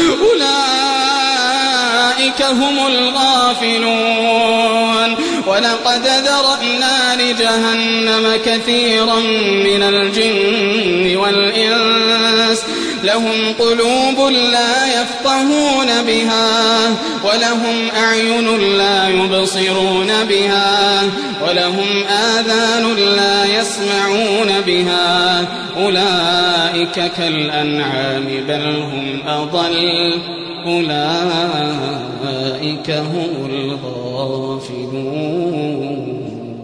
S2: أولئك هم الغافلون ولقد ذرأنا لجهنم كثيرا من الجن والإنس لهم قلوب لا يفقهون بها ولهم أعين لا يبصرون بها ولهم آذان لا يسمعون بها أولئك كالأنعام بل هم أضل أولئك هم الغافلون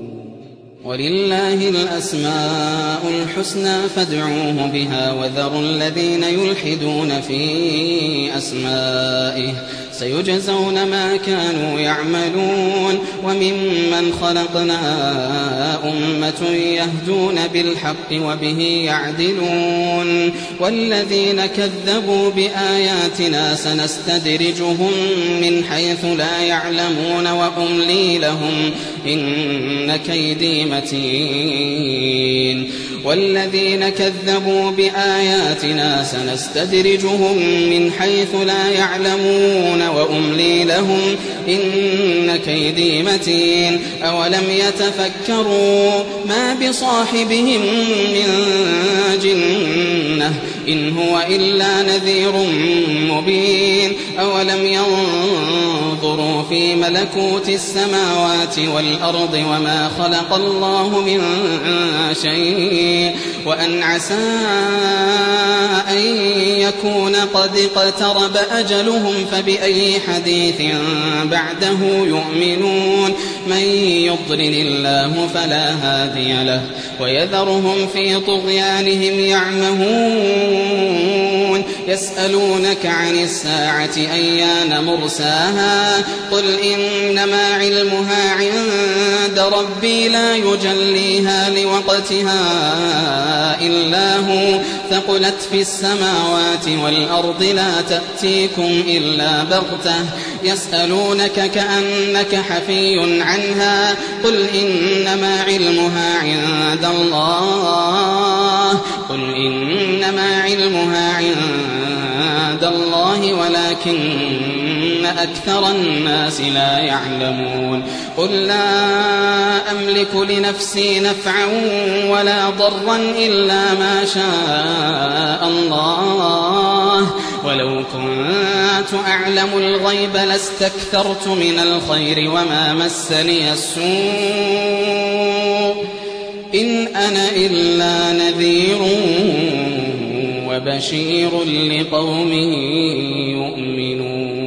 S2: ولله الأسماء الحسنى فادعوه بها وذروا الذين يلحدون في أسمائه سيجزون ما كانوا يعملون وممن خلقنا أمة يهدون بالحق وبه يعدلون والذين كذبوا بآياتنا سنستدرجهم من حيث لا يعلمون وأملي لهم إن كيدي متين والذين كذبوا بآياتنا سنستدرجهم من حيث لا يعلمون وأملي لهم إن كيدي متين أولم يتفكروا ما بصاحبهم من جنة إن هو إلا نذير مبين أولم ينظروا في ملكوت السماوات والأرض وما خلق الله من شيء وأن عسى أن يكون قد اقترب أجلهم فبأي حديث بعده يؤمنون من يضلل الله فلا هادي له ويذرهم في طغيانهم يعمهون يسألونك عن الساعة أيان مرساها قل إنما علمها عند ربي لا يجليها لوقتها إلا هو ثقلت في السماوات والأرض لا تأتيكم إلا بغتة يسألونك كأنك حفي عنها قل إنما علمها عند الله قل إنما علمها عند الله ولكن أكثر الناس لا يعلمون قل لا أملك لنفسي نفعا ولا ضرا إلا ما شاء الله ولو كنت أعلم الغيب لاستكثرت من الخير وما مسني السوء إن أنا إلا نذير وبشير لقوم يؤمنون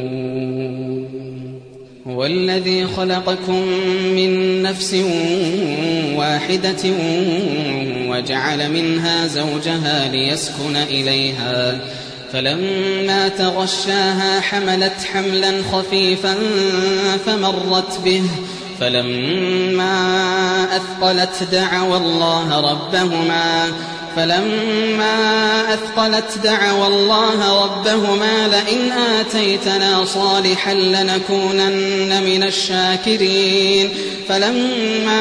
S2: هو الذي خلقكم من نفس واحدة وجعل منها زوجها ليسكن إليها فلما تغشاها حملت حملا خفيفا فمرت به فلما أثقلت دعوا الله ربهما فلما أثقلت دعوا الله ربهما لئن آتيتنا صالحا لنكونن من الشاكرين فلما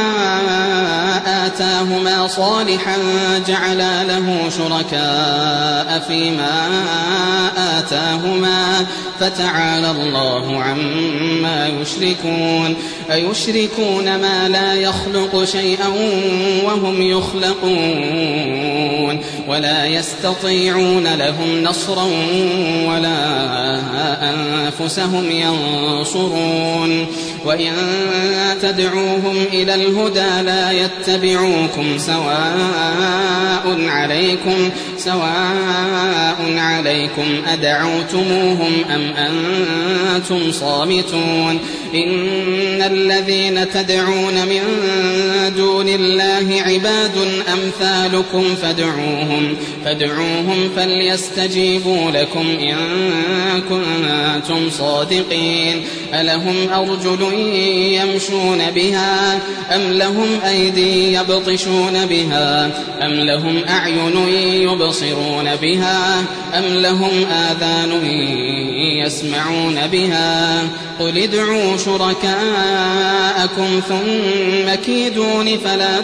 S2: آتاهما صالحا جعلا له شركاء فيما آتاهما فتعالى الله عما يشركون أيشركون ما لا يخلق شيئا وهم يخلقون ولا يستطيعون لهم نصرا ولا أنفسهم ينصرون وإن تدعوهم إلى الهدى لا يتبعوكم سواء عليكم سواء عليكم أدعوتموهم أم أنتم صامتون إن الذين تدعون من دون الله عباد أمثالكم فادعوهم فادعوهم فليستجيبوا لكم إن كنتم صادقين ألهم أرجل يمشون بها أم لهم أيدي يبطشون بها أم لهم أعين يبصرون بها أم لهم آذان يسمعون بها قل ادعوا شركاءكم ثم كيدون فلا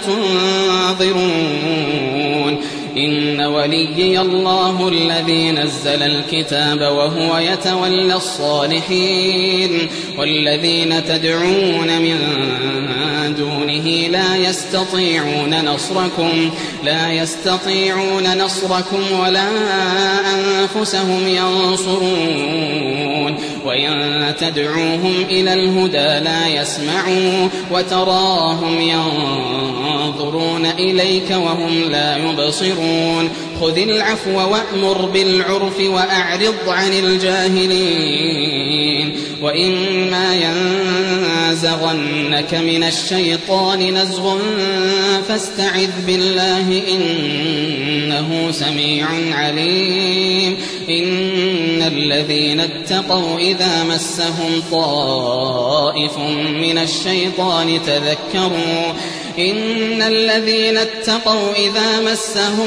S2: تنظرون إن وليي الله الذي نزل الكتاب وهو يتولى الصالحين والذين تدعون من دونه لا يستطيعون نصركم لا يستطيعون نصركم ولا أنفسهم ينصرون وإن تدعوهم إلى الهدى لا يسمعوا وتراهم ينظرون إليك وهم لا يبصرون خذ العفو وأمر بالعرف وأعرض عن الجاهلين وإما ينزغنك من الشيطان نزغ فاستعذ بالله إنه سميع عليم إن الذين اتقوا إذا مسهم طائف من الشيطان تذكروا إن الذين اتقوا إذا مسهم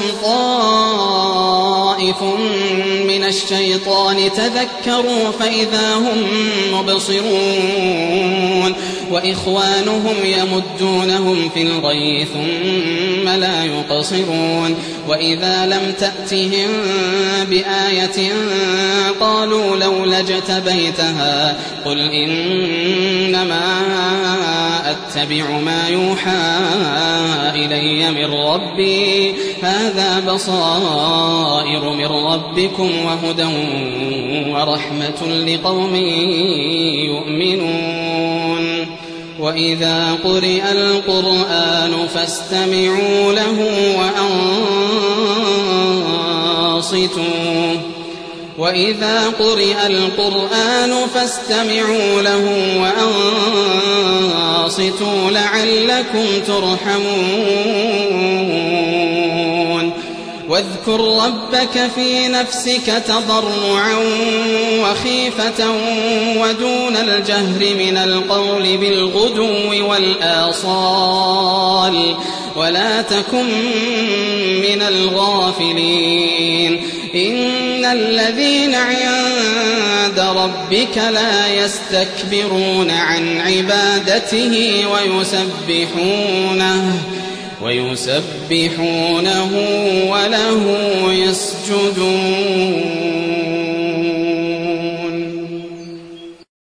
S2: طائف من الشيطان تذكروا فإذا هم مبصرون وإخوانهم يمدونهم في الغي ثم لا يقصرون وإذا لم تأتهم بآية قالوا لولا اجتبيتها قل إنما أتبع ما يوحى إلي من ربي هذا بصائر من ربكم وهدى ورحمة لقوم يؤمنون وإذا قرئ القرآن فاستمعوا له وأنصتوا وإذا قرئ القرآن فاستمعوا له وأنصتوا لعلكم ترحمون واذكر ربك في نفسك تضرعا وخيفة ودون الجهر من القول بالغدو والآصال ولا تكن من الغافلين إن الذين عند ربك لا يستكبرون عن عبادته ويسبحونه ويسبحونه وله يسجدون